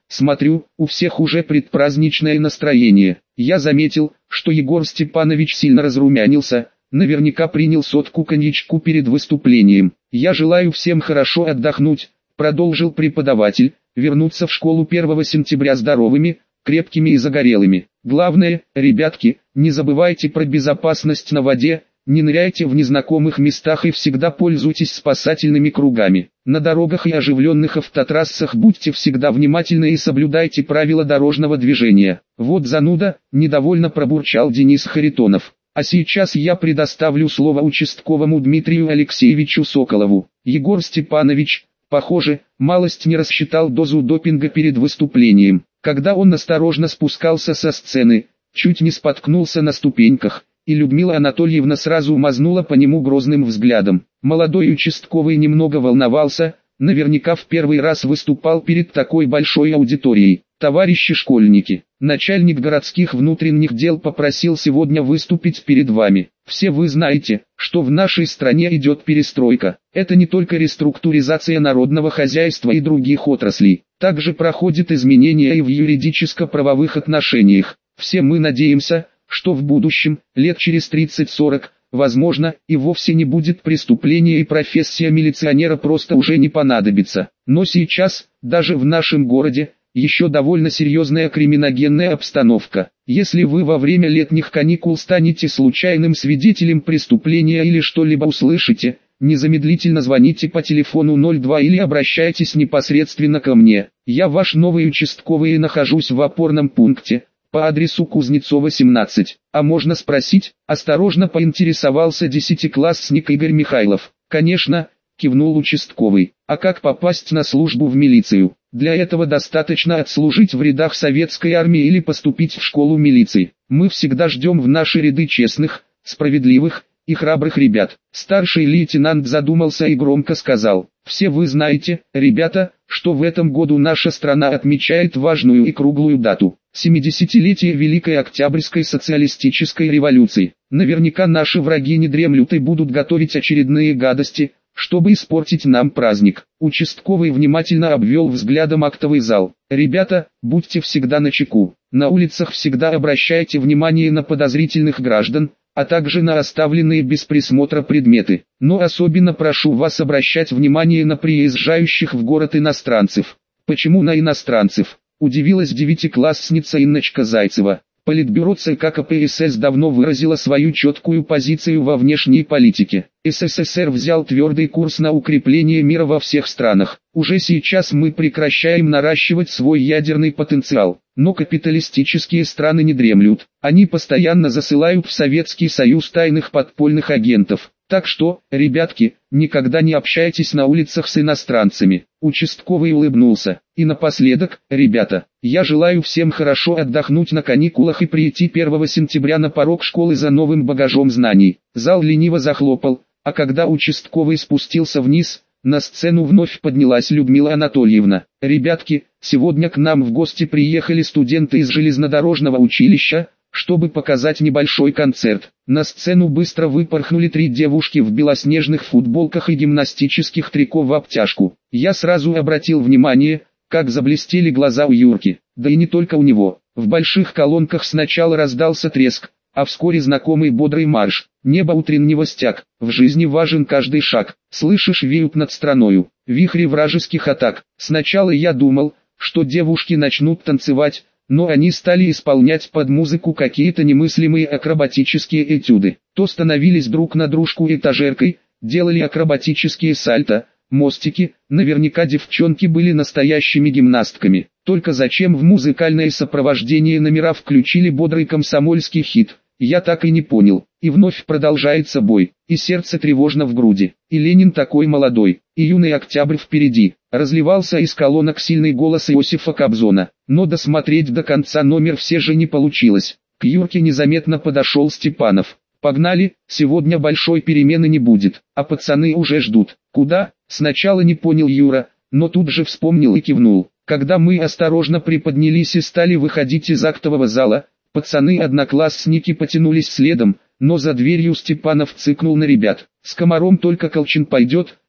Смотрю, у всех уже предпраздничное настроение. Я заметил, что Егор Степанович сильно разрумянился, наверняка принял сотку коньячку перед выступлением. «Я желаю всем хорошо отдохнуть», — продолжил преподаватель, «вернуться в школу 1 сентября здоровыми, крепкими и загорелыми. Главное, ребятки, не забывайте про безопасность на воде, не ныряйте в незнакомых местах и всегда пользуйтесь спасательными кругами. На дорогах и оживленных автотрассах будьте всегда внимательны и соблюдайте правила дорожного движения». «Вот зануда», — недовольно пробурчал Денис Харитонов. «А сейчас я предоставлю слово участковому Дмитрию Алексеевичу Соколову». Егор Степанович, похоже, малость не рассчитал дозу допинга перед выступлением. Когда он осторожно спускался со сцены, чуть не споткнулся на ступеньках, и Людмила Анатольевна сразу мазнула по нему грозным взглядом. Молодой участковый немного волновался, наверняка в первый раз выступал перед такой большой аудиторией. «Товарищи школьники, начальник городских внутренних дел попросил сегодня выступить перед вами. Все вы знаете, что в нашей стране идет перестройка. Это не только реструктуризация народного хозяйства и других отраслей. Также проходят изменения и в юридическо-правовых отношениях. Все мы надеемся, что в будущем, лет через 30-40, возможно, и вовсе не будет преступления и профессия милиционера просто уже не понадобится. Но сейчас, даже в нашем городе, еще довольно серьезная криминогенная обстановка. Если вы во время летних каникул станете случайным свидетелем преступления или что-либо услышите, незамедлительно звоните по телефону 02 или обращайтесь непосредственно ко мне. Я ваш новый участковый и нахожусь в опорном пункте по адресу Кузнецова 17. А можно спросить? Осторожно поинтересовался 10-классник Игорь Михайлов. Конечно, кивнул участковый. А как попасть на службу в милицию? Для этого достаточно отслужить в рядах советской армии или поступить в школу милиции. Мы всегда ждем в наши ряды честных, справедливых и храбрых ребят. Старший лейтенант задумался и громко сказал: «Все вы знаете, ребята, что в этом году наша страна отмечает важную и круглую дату – 70-летие Великой Октябрьской социалистической революции. Наверняка наши враги не дремлют и будут готовить очередные гадости, чтобы испортить нам праздник». Участковый внимательно обвел взглядом актовый зал. «Ребята, будьте всегда начеку. На улицах всегда обращайте внимание на подозрительных граждан, а также на оставленные без присмотра предметы. Но особенно прошу вас обращать внимание на приезжающих в город иностранцев». «Почему на иностранцев?» – удивилась 9-классница Инночка Зайцева. Политбюро ЦК КПСС давно выразило свою четкую позицию во внешней политике. СССР взял твердый курс на укрепление мира во всех странах. Уже сейчас мы прекращаем наращивать свой ядерный потенциал. Но капиталистические страны не дремлют. Они постоянно засылают в Советский Союз тайных подпольных агентов. Так что, ребятки, никогда не общайтесь на улицах с иностранцами». Участковый улыбнулся. «И напоследок, ребята, я желаю всем хорошо отдохнуть на каникулах и прийти 1 сентября на порог школы за новым багажом знаний». Зал лениво захлопал, а когда участковый спустился вниз, на сцену вновь поднялась Людмила Анатольевна. «Ребятки, сегодня к нам в гости приехали студенты из железнодорожного училища, чтобы показать небольшой концерт». На сцену быстро выпорхнули 3 девушки в белоснежных футболках и гимнастических трико в обтяжку. Я сразу обратил внимание, как заблестели глаза у Юрки. Да и не только у него. В больших колонках сначала раздался треск, а вскоре знакомый бодрый марш. «Небо утреннего стяг, в жизни важен каждый шаг. Слышишь, веют над страною вихри вражеских атак». Сначала я думал, что девушки начнут танцевать, но они стали исполнять под музыку какие-то немыслимые акробатические этюды. То становились друг на дружку этажеркой, делали акробатические сальто, мостики. Наверняка девчонки были настоящими гимнастками. Только зачем в музыкальное сопровождение номера включили бодрый комсомольский хит, я так и не понял. И вновь продолжается бой, и сердце тревожно в груди. И Ленин такой молодой, и юный октябрь впереди. Разливался из колонок сильный голос Иосифа Кобзона. Но досмотреть до конца номер все же не получилось. К Юрке незаметно подошел Степанов. «Погнали, сегодня большой перемены не будет, а пацаны уже ждут». «Куда?» — сначала не понял Юра, но тут же вспомнил и кивнул. Когда мы осторожно приподнялись и стали выходить из актового зала, пацаны-одноклассники потянулись следом, но за дверью Степанов цыкнул на ребят. «С комаром только Колчин пойдет,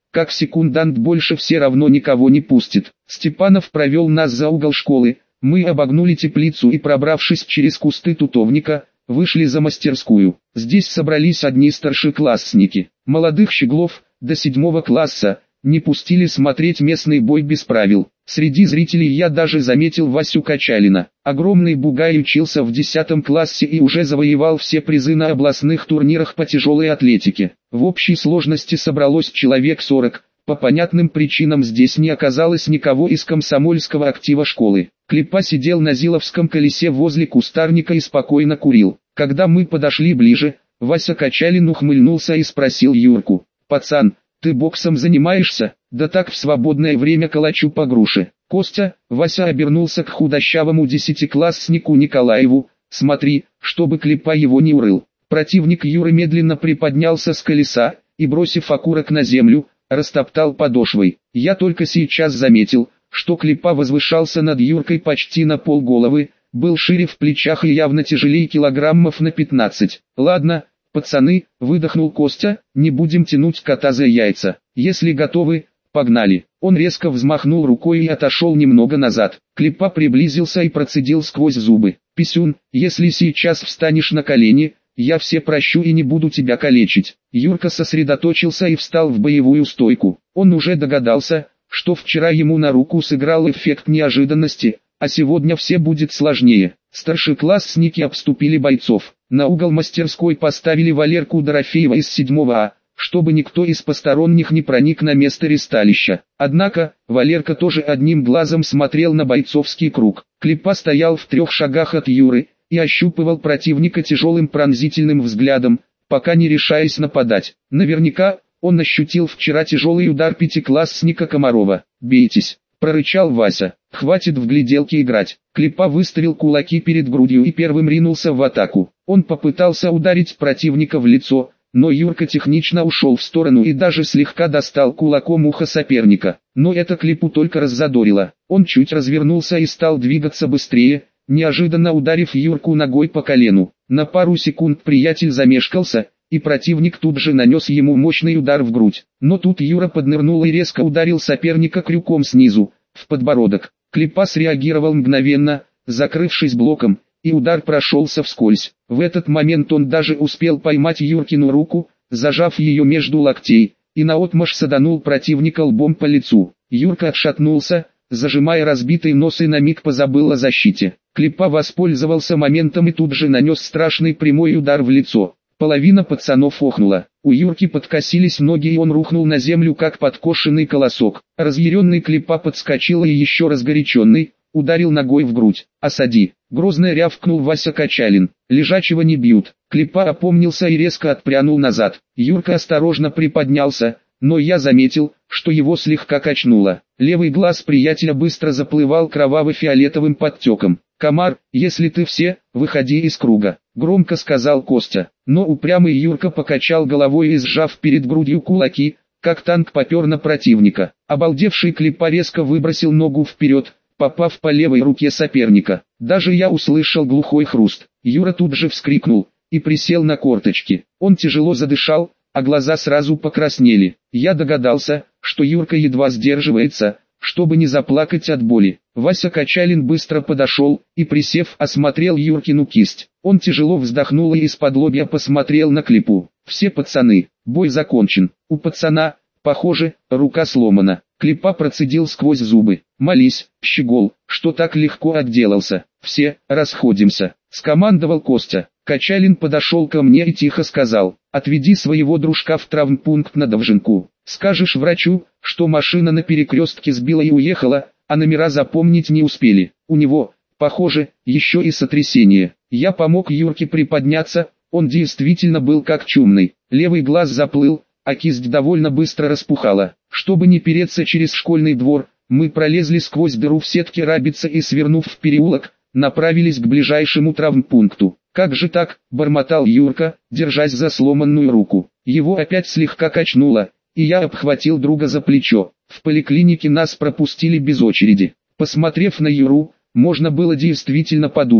как секундант больше все равно никого не пустит. Степанов провел нас за угол школы, мы обогнули теплицу и, пробравшись через кусты тутовника, вышли за мастерскую. Здесь собрались одни старшеклассники. Молодых щеглов, до 7 класса, не пустили смотреть местный бой без правил. Среди зрителей я даже заметил Васю Качалина. Огромный бугай учился в 10 классе и уже завоевал все призы на областных турнирах по тяжелой атлетике. В общей сложности собралось человек 40. По понятным причинам здесь не оказалось никого из комсомольского актива школы. Клипа сидел на Зиловском колесе возле кустарника и спокойно курил. Когда мы подошли ближе, Вася Качалин ухмыльнулся и спросил Юрку: «Пацан, ты боксом занимаешься?» «Да так, в свободное время калачу по груше». «Костя», Вася обернулся к худощавому 10-класснику Николаеву, «смотри, чтобы Клипа его не урыл». Противник Юры медленно приподнялся с колеса и, бросив окурок на землю, растоптал подошвой. Я только сейчас заметил, что Клипа возвышался над Юркой почти на полголовы, был шире в плечах и явно тяжелее килограммов на 15. «Ладно, пацаны», выдохнул Костя, «не будем тянуть кота за яйца. Если готовы, погнали». Он резко взмахнул рукой и отошел немного назад. Клипа приблизился и процедил сквозь зубы: «Писюн, если сейчас встанешь на колени, я все прощу и не буду тебя калечить». Юрка сосредоточился и встал в боевую стойку. Он уже догадался, что вчера ему на руку сыграл эффект неожиданности, а сегодня все будет сложнее. Старшеклассники обступили бойцов. На угол мастерской поставили Валерку Дорофеева из 7 А, чтобы никто из посторонних не проник на место ресталища. Однако, Валерка тоже одним глазом смотрел на бойцовский круг. Клипа стоял в 3 шагах от Юры и ощупывал противника тяжелым пронзительным взглядом, пока не решаясь нападать. Наверняка, он ощутил вчера тяжелый удар 5-классника Комарова. «Бейтесь», прорычал Вася. «Хватит в гляделки играть». Клипа выставил кулаки перед грудью и первым ринулся в атаку. Он попытался ударить противника в лицо, но Юрка технично ушел в сторону и даже слегка достал кулаком ухо соперника. Но это Клипу только раззадорило. Он чуть развернулся и стал двигаться быстрее, неожиданно ударив Юрку ногой по колену. На пару секунд приятель замешкался, и противник тут же нанес ему мощный удар в грудь. Но тут Юра поднырнул и резко ударил соперника крюком снизу, в подбородок. Клипа среагировал мгновенно, закрывшись блоком, и удар прошелся вскользь. В этот момент он даже успел поймать Юркину руку, зажав ее между локтей, и наотмашь саданул противника лбом по лицу. Юрка отшатнулся, зажимая разбитый нос, и на миг позабыл о защите. Клипа воспользовался моментом и тут же нанес страшный прямой удар в лицо. Половина пацанов охнула. У Юрки подкосились ноги и он рухнул на землю как подкошенный колосок. Разъяренный Клипа подскочил и еще разгоряченный, ударил ногой в грудь. «Осади!» — грозно рявкнул Вася Качалин. «Лежачего не бьют». Клипа опомнился и резко отпрянул назад. Юрка осторожно приподнялся, но я заметил, что его слегка качнуло. Левый глаз приятеля быстро заплывал кроваво-фиолетовым подтеком. «Комар, если ты все, выходи из круга», — громко сказал Костя. Но упрямый Юрка покачал головой и, сжав перед грудью кулаки, как танк попер на противника. Обалдевший Клипа резко выбросил ногу вперед, попав по левой руке соперника. Даже я услышал глухой хруст. Юра тут же вскрикнул и присел на корточки. Он тяжело задышал, а глаза сразу покраснели. Я догадался, что Юрка едва сдерживается, чтобы не заплакать от боли. Вася Качалин быстро подошел и, присев, осмотрел Юркину кисть. Он тяжело вздохнул и из-под-лобья посмотрел на Клипу. «Все пацаны, бой закончен». У пацана, похоже, рука сломана. Клипа процедил сквозь зубы: «Молись, щегол, что так легко отделался». «Все, расходимся», — скомандовал Костя. Качалин подошел ко мне и тихо сказал: «Отведи своего дружка в травмпункт на Довженку. Скажешь врачу, что машина на перекрестке сбила и уехала, а номера запомнить не успели. У него, похоже, еще и сотрясение». Я помог Юрке приподняться, он действительно был как чумный. Левый глаз заплыл, а кисть довольно быстро распухала. Чтобы не переться через школьный двор, мы пролезли сквозь дыру в сетке рабицы и, свернув в переулок, направились к ближайшему травмпункту. «Как же так?» – бормотал Юрка, держась за сломанную руку. Его опять слегка качнуло, и я обхватил друга за плечо. В поликлинике нас пропустили без очереди. Посмотрев на Юру, можно было действительно подумать,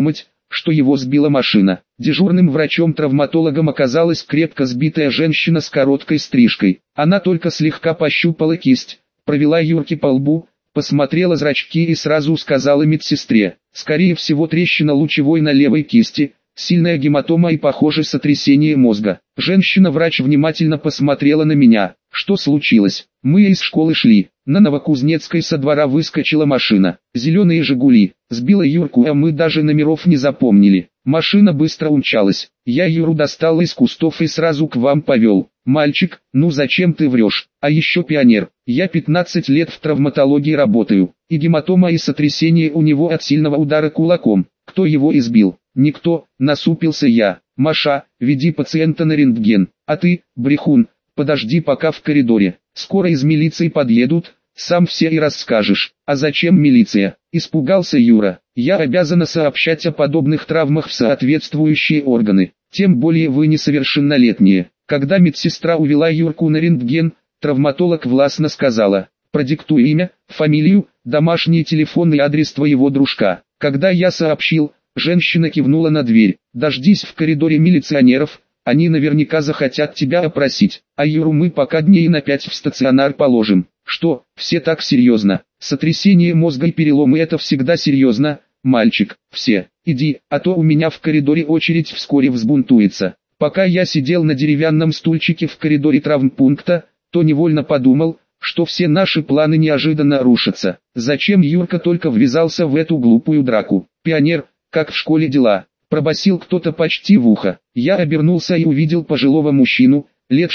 что его сбила машина. Дежурным врачом-травматологом оказалась крепко сбитая женщина с короткой стрижкой. Она только слегка пощупала кисть, провела Юрке по лбу, посмотрела зрачки и сразу сказала медсестре: скорее всего трещина лучевой на левой кисти, сильная гематома и, похоже, сотрясение мозга. Женщина-врач внимательно посмотрела на меня. Что случилось? Мы из школы шли. На Новокузнецкой со двора выскочила машина. Зеленые «Жигули». Сбила Юрку, а мы даже номеров не запомнили. Машина быстро умчалась. Я Юру достал из кустов и сразу к вам повел. Мальчик, ну зачем ты врешь? А еще пионер. Я 15 лет в травматологии работаю. И гематома и сотрясение у него от сильного удара кулаком. Кто его избил? Никто, насупился я. Маша, веди пациента на рентген. А ты, брехун, подожди пока в коридоре. Скоро из милиции подъедут, сам все и расскажешь. А зачем милиция? Испугался Юра. Я обязана сообщать о подобных травмах в соответствующие органы. Тем более вы несовершеннолетние. Когда медсестра увела Юрку на рентген, травматолог властно сказала: продиктуй имя, фамилию, домашний телефон и адрес твоего дружка. Когда я сообщил, женщина кивнула на дверь. Дождись в коридоре милиционеров, они наверняка захотят тебя опросить. А Юру мы пока дней на 5 в стационар положим. Что, все так серьезно? Сотрясение мозга и переломы — это всегда серьезно, мальчик. Все, иди, а то у меня в коридоре очередь вскоре взбунтуется. Пока я сидел на деревянном стульчике в коридоре травмпункта, то невольно подумал, что все наши планы неожиданно рушатся. Зачем Юрка только ввязался в эту глупую драку? Пионер, как в школе дела? Пробасил кто-то почти в ухо. Я обернулся и увидел пожилого мужчину, лет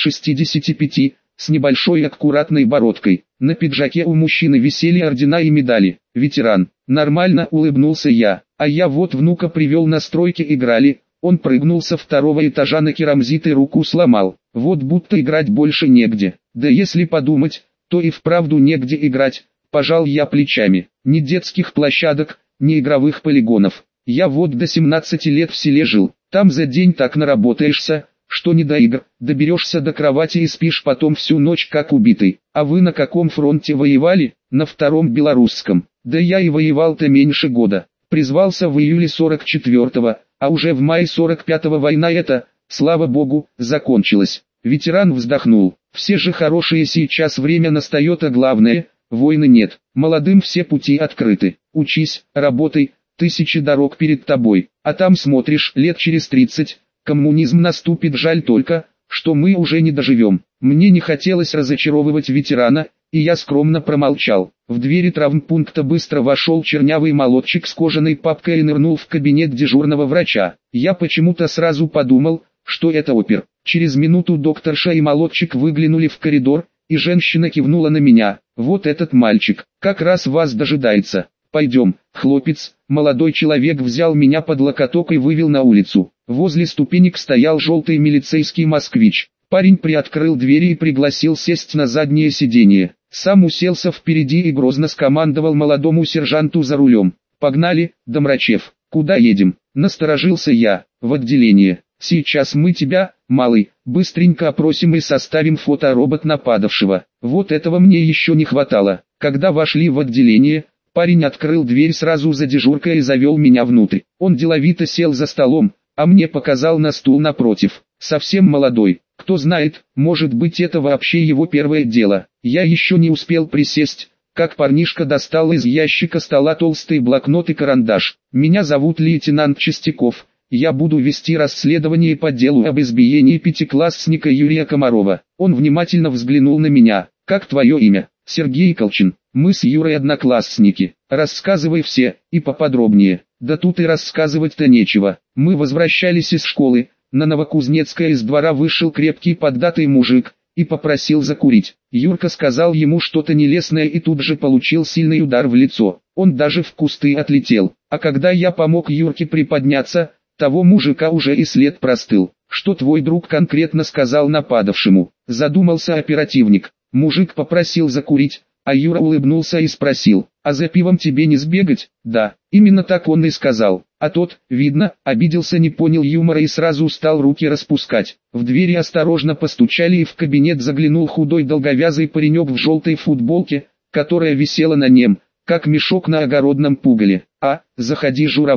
65, с небольшой аккуратной бородкой. На пиджаке у мужчины висели ордена и медали. Ветеран. Нормально, улыбнулся я. А я вот внука привел, на стройке играли. Он прыгнул со второго этажа на керамзит и руку сломал. Вот будто играть больше негде. Да если подумать, то и вправду негде играть. Пожал я плечами. Ни детских площадок, ни игровых полигонов. Я вот до 17 лет в селе жил. Там за день так наработаешься, что не до игр. Доберешься до кровати и спишь потом всю ночь как убитый. А вы на каком фронте воевали? На втором белорусском. Да я и воевал-то меньше года. Призвался в июле 44-го, а уже в мае 45-го война эта, слава богу, закончилась. Ветеран вздохнул. Все же хорошее сейчас время настает, а главное, войны нет. Молодым все пути открыты. Учись, работай, тысячи дорог перед тобой. А там смотришь, лет через 30, коммунизм наступит. Жаль только, что мы уже не доживем. Мне не хотелось разочаровывать ветерана, и я скромно промолчал. В двери травмпункта быстро вошел чернявый молодчик с кожаной папкой и нырнул в кабинет дежурного врача. Я почему-то сразу подумал, что это опер. Через минуту докторша и молодчик выглянули в коридор, и женщина кивнула на меня. Вот этот мальчик, как раз вас дожидается. Пойдем, хлопец. Молодой человек взял меня под локоток и вывел на улицу. Возле ступенек стоял желтый милицейский москвич. Парень приоткрыл двери и пригласил сесть на заднее сиденье. Сам уселся впереди и грозно скомандовал молодому сержанту за рулем. «Погнали, Домрачев». «Куда едем?» — насторожился я. «В отделение. Сейчас мы тебя, малый, быстренько опросим и составим фоторобот нападавшего». Вот этого мне еще не хватало. Когда вошли в отделение, парень открыл дверь сразу за дежуркой и завел меня внутрь. Он деловито сел за столом, а мне показал на стул напротив. Совсем молодой. Кто знает, может быть, это вообще его первое дело. Я еще не успел присесть, как парнишка достал из ящика стола толстый блокнот и карандаш. «Меня зовут лейтенант Чистяков. Я буду вести расследование по делу об избиении пятиклассника Юрия Комарова». Он внимательно взглянул на меня. «Как твое имя?» «Сергей Колчин. Мы с Юрой одноклассники. Рассказывай все, и поподробнее». «Да тут и рассказывать-то нечего. Мы возвращались из школы. На Новокузнецкой из двора вышел крепкий поддатый мужик и попросил закурить. Юрка сказал ему что-то нелестное и тут же получил сильный удар в лицо. Он даже в кусты отлетел. А когда я помог Юрке приподняться, того мужика уже и след простыл. Что твой друг конкретно сказал нападавшему?» Задумался оперативник. Мужик попросил закурить, а Юра улыбнулся и спросил: «А за пивом тебе не сбегать?» «Да, именно так он и сказал». А тот, видно, обиделся, не понял юмора и сразу стал руки распускать. В двери осторожно постучали и в кабинет заглянул худой долговязый паренек в желтой футболке, которая висела на нем, как мешок на огородном пугале. «А, заходи, Журавлев».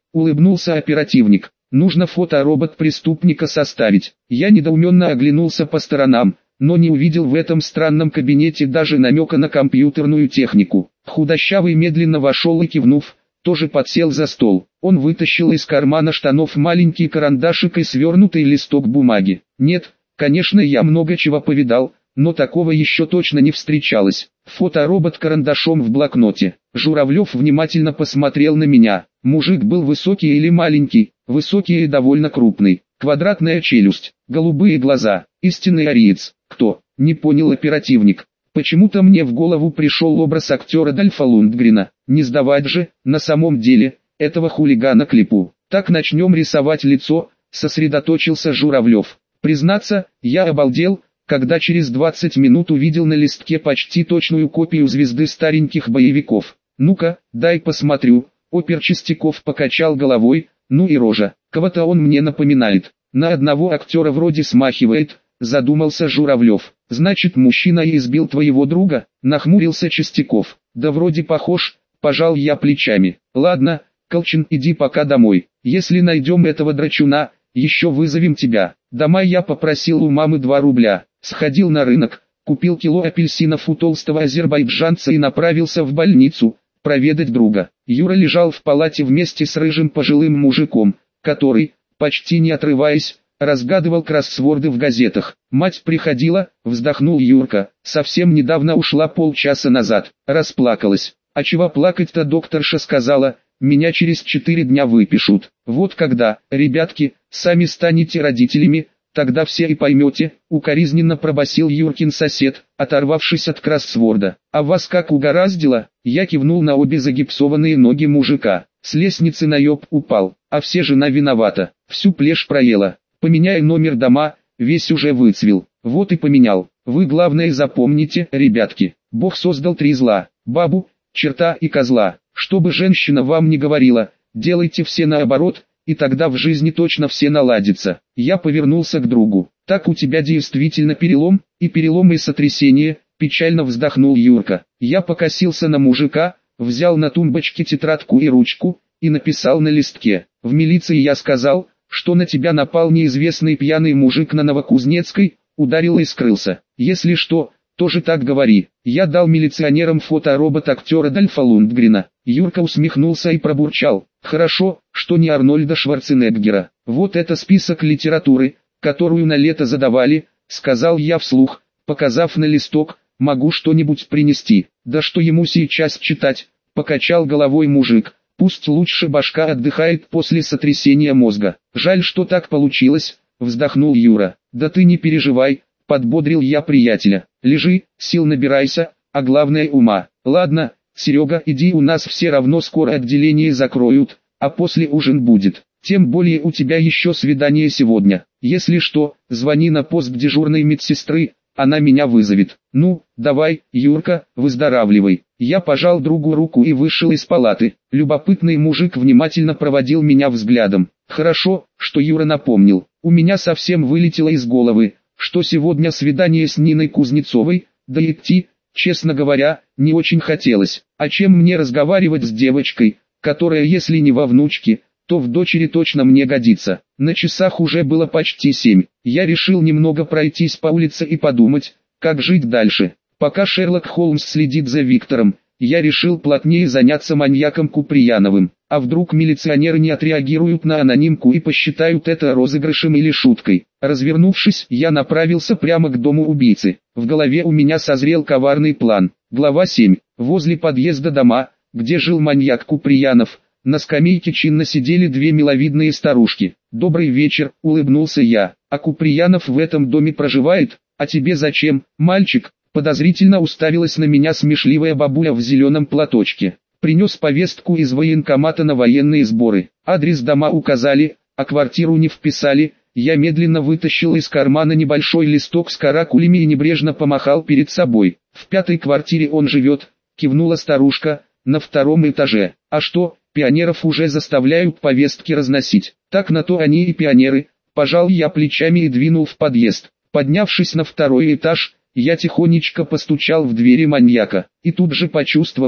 улыбнулся оперативник. Нужно фоторобот преступника составить. Я недоуменно оглянулся по сторонам, но не увидел в этом странном кабинете даже намека на компьютерную технику. Худощавый медленно вошел и, кивнув, тоже подсел за стол. Он вытащил из кармана штанов маленький карандашик и свернутый листок бумаги. Нет, конечно, я много чего повидал, но такого еще точно не встречалось. Фоторобот карандашом в блокноте. Журавлев внимательно посмотрел на меня. Мужик был высокий или маленький? Высокий и довольно крупный. Квадратная челюсть, голубые глаза, истинный ариец. Кто? Не понял оперативник. Почему-то мне в голову пришел образ актера Дольфа Лундгрена. Не сдавать же, на самом деле, этого хулигана клипу. Так начнем рисовать лицо, сосредоточился Журавлев. Признаться, я обалдел, когда через 20 минут увидел на листке почти точную копию звезды стареньких боевиков. Ну-ка, дай посмотрю. Опер Чистяков покачал головой. Ну и рожа, кого-то он мне напоминает. На одного актера вроде смахивает, задумался Журавлев. Значит, мужчина и избил твоего друга? Нахмурился Чистяков. Да вроде похож, пожал я плечами. Ладно, Колчин, иди пока домой. Если найдем этого драчуна, еще вызовем тебя. Домой я попросил у мамы 2 рубля. Сходил на рынок, купил кило апельсинов у толстого азербайджанца и направился в больницу проведать друга. Юра лежал в палате вместе с рыжим пожилым мужиком, который, почти не отрываясь, разгадывал кроссворды в газетах. Мать приходила, вздохнул Юрка, совсем недавно ушла полчаса назад, расплакалась. А чего плакать-то, докторша сказала, меня через 4 дня выпишут. Вот когда, ребятки, сами станете родителями, тогда все и поймете, укоризненно пробасил Юркин сосед, оторвавшись от кроссворда. А вас как угораздило? Я кивнул на обе загипсованные ноги мужика. С лестницы наеб упал, а все жена виновата, всю плешь проела. Поменяй номер дома, весь уже выцвел. Вот и поменял. Вы главное запомните, ребятки, Бог создал 3 зла: бабу, черта и козла. Чтобы женщина вам не говорила, делайте все наоборот, и тогда в жизни точно все наладится. Я повернулся к другу. Так у тебя действительно перелом, и сотрясение, печально вздохнул Юрка. Я покосился на мужика, взял на тумбочке тетрадку и ручку, и написал на листке. В милиции я сказал, что на тебя напал неизвестный пьяный мужик на Новокузнецкой, ударил и скрылся. Если что, тоже так говори. Я дал милиционерам фоторобот актера Дольфа Лундгрена. Юрка усмехнулся и пробурчал. Хорошо, что не Арнольда Шварценеггера. Вот это список литературы, которую на лето задавали, сказал я вслух, показав на листок. Могу что-нибудь принести. Да что ему сейчас читать, покачал головой мужик. Пусть лучше башка отдыхает после сотрясения мозга. Жаль, что так получилось, вздохнул Юра. Да ты не переживай, подбодрил я приятеля. Лежи, сил набирайся, а главное ума. Ладно, Серега, иди, у нас все равно скоро отделение закроют, а после ужин будет. Тем более у тебя еще свидание сегодня. Если что, звони на пост дежурной медсестры, она меня вызовет. Ну, давай, Юрка, выздоравливай. Я пожал другу руку и вышел из палаты. Любопытный мужик внимательно проводил меня взглядом. Хорошо, что Юра напомнил. У меня совсем вылетело из головы, что сегодня свидание с Ниной Кузнецовой, да идти, честно говоря, не очень хотелось. А чем мне разговаривать с девочкой, которая если не во внучке, то в дочери точно мне годится. На часах уже было почти 7. Я решил немного пройтись по улице и подумать, как жить дальше. Пока Шерлок Холмс следит за Виктором, я решил плотнее заняться маньяком Куприяновым. А вдруг милиционеры не отреагируют на анонимку и посчитают это розыгрышем или шуткой. Развернувшись, я направился прямо к дому убийцы. В голове у меня созрел коварный план. Глава 7. Возле подъезда дома, где жил маньяк Куприянов, на скамейке чинно сидели 2 миловидные старушки. «Добрый вечер», — улыбнулся я. «А Куприянов в этом доме проживает? А тебе зачем, мальчик?» Подозрительно уставилась на меня смешливая бабуля в зеленом платочке. Принес повестку из военкомата на военные сборы. Адрес дома указали, а квартиру не вписали. Я медленно вытащил из кармана небольшой листок с каракулями и небрежно помахал перед собой. «В 5-й квартире он живет», — кивнула старушка, — «на 2-м этаже». «А что, пионеров уже заставляют повестки разносить?» «Так на то они и пионеры», — пожал я плечами и двинул в подъезд. Поднявшись на 2-й этаж, я тихонечко постучал в двери маньяка, и тут же почувствовал,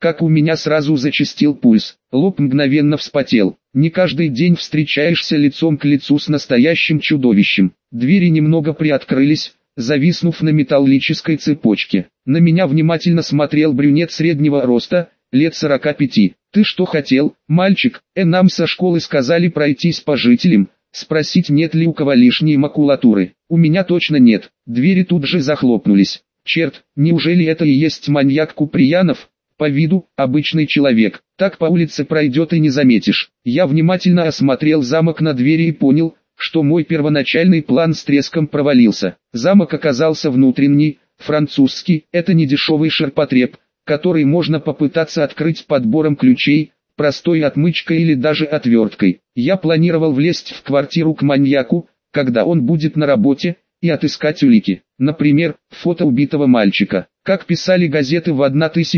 как у меня сразу зачастил пульс, лоб мгновенно вспотел. Не каждый день встречаешься лицом к лицу с настоящим чудовищем. Двери немного приоткрылись, зависнув на металлической цепочке. На меня внимательно смотрел брюнет среднего роста, лет 45. «Ты что хотел, мальчик? Нам со школы сказали пройтись по жителям, спросить, нет ли у кого лишней макулатуры. У меня точно нет». Двери тут же захлопнулись. Черт, неужели это и есть маньяк Куприянов? По виду, обычный человек, так по улице пройдет и не заметишь. Я внимательно осмотрел замок на двери и понял, что мой первоначальный план с треском провалился. Замок оказался внутренний, французский, это не дешевый ширпотреб, который можно попытаться открыть подбором ключей, простой отмычкой или даже отверткой. Я планировал влезть в квартиру к маньяку, когда он будет на работе, и отыскать улики. Например, фото убитого мальчика. Как писали газеты в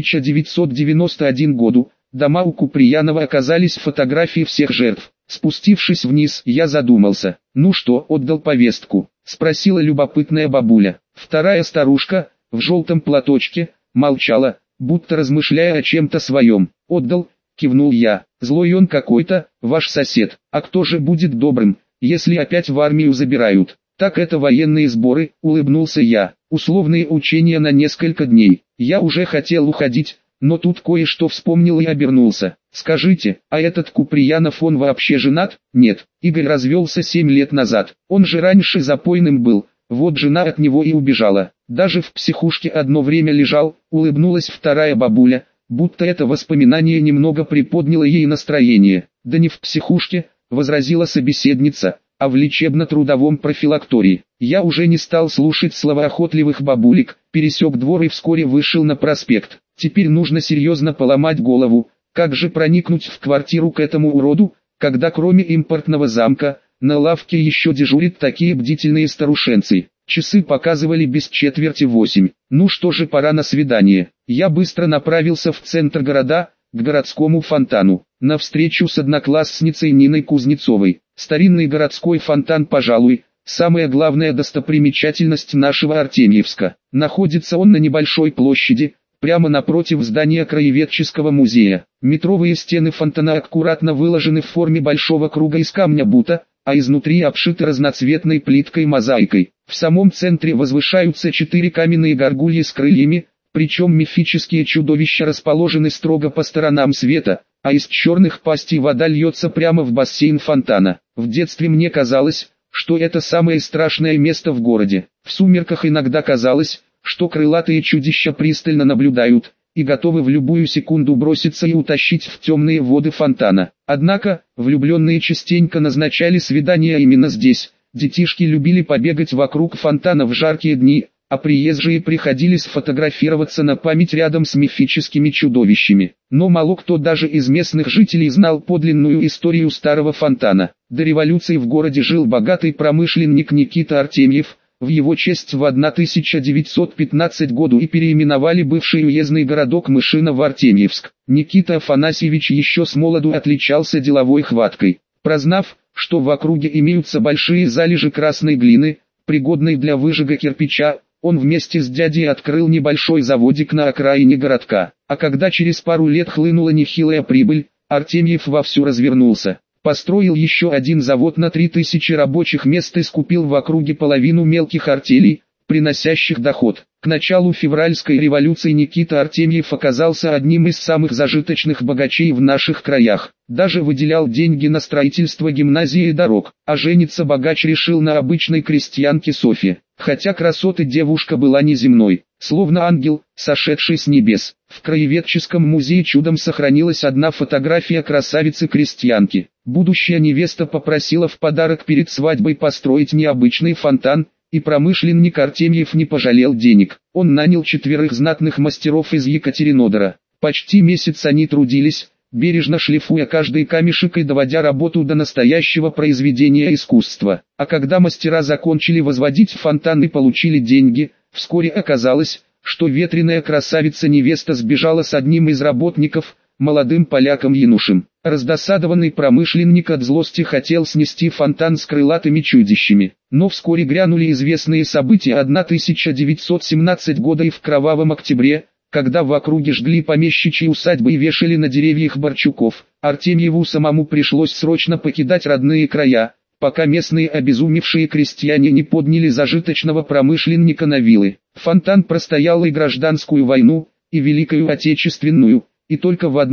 1991 году, дома у Куприянова оказались фотографии всех жертв. Спустившись вниз, я задумался. «Ну что, отдал повестку?» — спросила любопытная бабуля. Вторая старушка, в желтом платочке, молчала, будто размышляя о чем-то своем. «Отдал», — кивнул я. «Злой он какой-то, ваш сосед. А кто же будет добрым, если опять в армию забирают?» «Так это военные сборы», — улыбнулся я. «Условные учения на несколько дней». Я уже хотел уходить, но тут кое-что вспомнил и обернулся. «Скажите, а этот Куприянов, он вообще женат?» «Нет, Игорь развелся 7 лет назад. Он же раньше запойным был, вот жена от него и убежала. Даже в психушке одно время лежал», — улыбнулась вторая бабуля, будто это воспоминание немного приподняло ей настроение. «Да не в психушке», — возразила собеседница, а в лечебно-трудовом профилактории. Я уже не стал слушать словоохотливых бабулек, пересек двор и вскоре вышел на проспект. Теперь нужно серьезно поломать голову, как же проникнуть в квартиру к этому уроду, когда кроме импортного замка, на лавке еще дежурят такие бдительные старушенцы. Часы показывали без 7:45. Ну что же, пора на свидание. Я быстро направился в центр города, к городскому фонтану, на встречу с одноклассницей Ниной Кузнецовой. Старинный городской фонтан, пожалуй, самая главная достопримечательность нашего Артемьевска. Находится он на небольшой площади, прямо напротив здания краеведческого музея. Метровые стены фонтана аккуратно выложены в форме большого круга из камня бута, а изнутри обшиты разноцветной плиткой-мозаикой. В самом центре возвышаются 4 каменные горгульи с крыльями, причем мифические чудовища расположены строго по сторонам света, а из черных пастей вода льется прямо в бассейн фонтана. В детстве мне казалось, что это самое страшное место в городе. В сумерках иногда казалось, что крылатые чудища пристально наблюдают и готовы в любую секунду броситься и утащить в темные воды фонтана. Однако, влюбленные частенько назначали свидания именно здесь. Детишки любили побегать вокруг фонтана в жаркие дни, а приезжие приходили сфотографироваться на память рядом с мифическими чудовищами. Но мало кто даже из местных жителей знал подлинную историю старого фонтана. До революции в городе жил богатый промышленник Никита Артемьев. В его честь в 1915 году и переименовали бывший уездный городок Мышино в Артемьевск. Никита Афанасьевич еще с молоду отличался деловой хваткой. Прознав, что в округе имеются большие залежи красной глины, пригодной для выжига кирпича, он вместе с дядей открыл небольшой заводик на окраине городка. А когда через пару лет хлынула нехилая прибыль, Артемьев вовсю развернулся. Построил еще один завод на 3000 рабочих мест и скупил в округе половину мелких артелей, приносящих доход. К началу февральской революции Никита Артемьев оказался одним из самых зажиточных богачей в наших краях. Даже выделял деньги на строительство гимназии и дорог. А жениться богач решил на обычной крестьянке Софье. Хотя красоты девушка была неземной, словно ангел, сошедший с небес. В краеведческом музее чудом сохранилась одна фотография красавицы-крестьянки. Будущая невеста попросила в подарок перед свадьбой построить необычный фонтан, и промышленник Артемьев не пожалел денег. Он нанял 4 знатных мастеров из Екатеринодара. Почти месяц они трудились, бережно шлифуя каждый камешек и доводя работу до настоящего произведения искусства. А когда мастера закончили возводить фонтан и получили деньги, вскоре оказалось, что ветреная красавица-невеста сбежала с одним из работников, молодым поляком-янушем. Раздосадованный промышленник от злости хотел снести фонтан с крылатыми чудищами. Но вскоре грянули известные события 1917 года, и в кровавом октябре, когда в округе жгли помещичьи усадьбы и вешали на деревьях Борчуков, Артемьеву самому пришлось срочно покидать родные края, пока местные обезумевшие крестьяне не подняли зажиточного промышленника на вилы. Фонтан простоял и гражданскую войну, и Великую Отечественную, и только в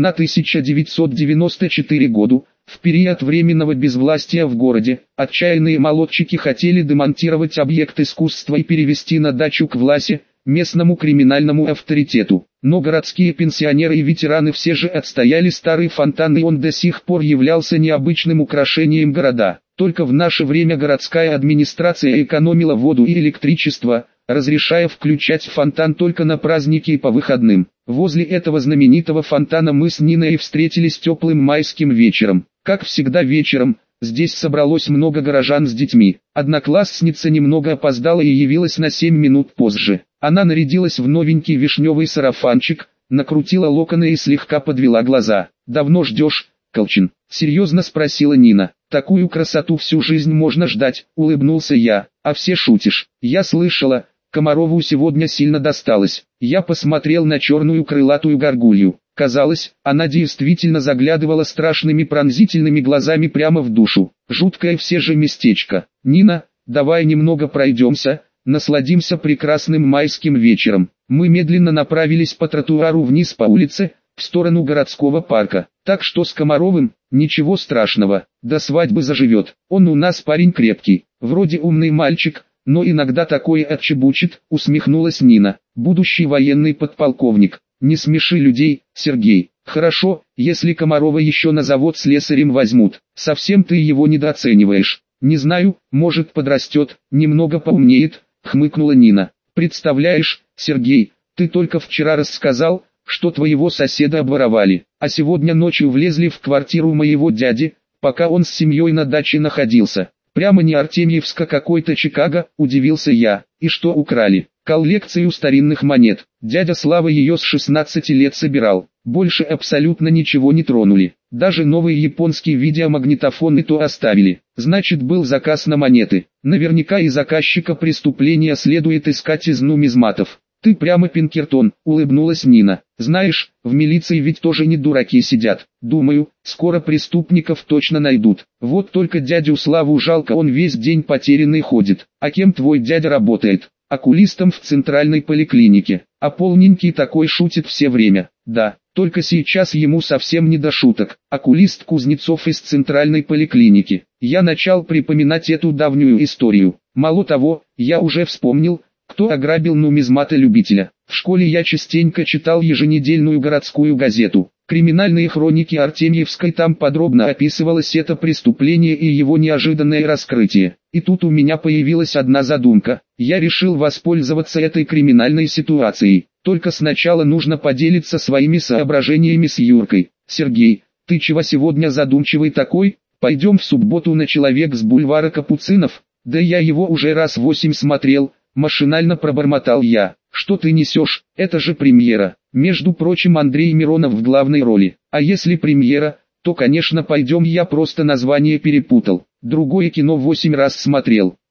1994 году, в период временного безвластия в городе, отчаянные молодчики хотели демонтировать объект искусства и перевести на дачу к власти, местному криминальному авторитету. Но городские пенсионеры и ветераны все же отстояли старый фонтан, и он до сих пор являлся необычным украшением города. Только в наше время городская администрация экономила воду и электричество, разрешая включать фонтан только на праздники и по выходным. Возле этого знаменитого фонтана мы с Ниной встретились теплым майским вечером. Как всегда вечером, здесь собралось много горожан с детьми. Одноклассница немного опоздала и явилась на 7 минут позже. Она нарядилась в новенький вишневый сарафанчик, накрутила локоны и слегка подвела глаза. «Давно ждешь, Колчин?» — серьезно спросила Нина. «Такую красоту всю жизнь можно ждать», — улыбнулся я. «А все шутишь». Я слышала, Комарову сегодня сильно досталось. Я посмотрел на черную крылатую горгулью. Казалось, она действительно заглядывала страшными пронзительными глазами прямо в душу. Жуткое все же местечко. «Нина, давай немного пройдемся, насладимся прекрасным майским вечером». Мы медленно направились по тротуару вниз по улице, в сторону городского парка. «Так что с Комаровым, ничего страшного, до свадьбы заживет. Он у нас парень крепкий, вроде умный мальчик, но иногда такое отчебучит», — усмехнулась Нина. «Будущий военный подполковник. Не смеши людей, Сергей. Хорошо, если Комарова еще на завод слесарем возьмут. Совсем ты его недооцениваешь». «Не знаю, может подрастет, немного поумнеет», — хмыкнула Нина. «Представляешь, Сергей, ты только вчера рассказал, что твоего соседа обворовали, а сегодня ночью влезли в квартиру моего дяди, пока он с семьей на даче находился. Прямо не Артемьевска какой-то Чикаго», — удивился я. «И что украли?» «Коллекцию старинных монет. Дядя Слава ее с 16 лет собирал. Больше абсолютно ничего не тронули. Даже новый японский видеомагнитофон и то оставили. Значит, был заказ на монеты. Наверняка и заказчика преступления следует искать из нумизматов». «Ты прямо Пинкертон», — улыбнулась Нина. «Знаешь, в милиции ведь тоже не дураки сидят. Думаю, скоро преступников точно найдут. Вот только дядю Славу жалко, он весь день потерянный ходит. А кем твой дядя работает?» «Окулистом в центральной поликлинике. А полненький такой шутит все время». «Да, только сейчас ему совсем не до шуток. Окулист Кузнецов из центральной поликлиники». Я начал припоминать эту давнюю историю. Мало того, я уже вспомнил, кто ограбил нумизмата-любителя. В школе я частенько читал еженедельную городскую газету «Криминальные хроники Артемьевской». Там подробно описывалось это преступление и его неожиданное раскрытие. И тут у меня появилась одна задумка. Я решил воспользоваться этой криминальной ситуацией. Только сначала нужно поделиться своими соображениями с Юркой. «Сергей, ты чего сегодня задумчивый такой? Пойдем в субботу на «Человек с бульвара Капуцинов». Да я его уже раз 8 смотрел. Машинально пробормотал я. «Что ты несешь? Это же премьера. Между прочим, Андрей Миронов в главной роли. А если премьера, то конечно пойдем». Я просто название перепутал. Другое кино 8 раз смотрел.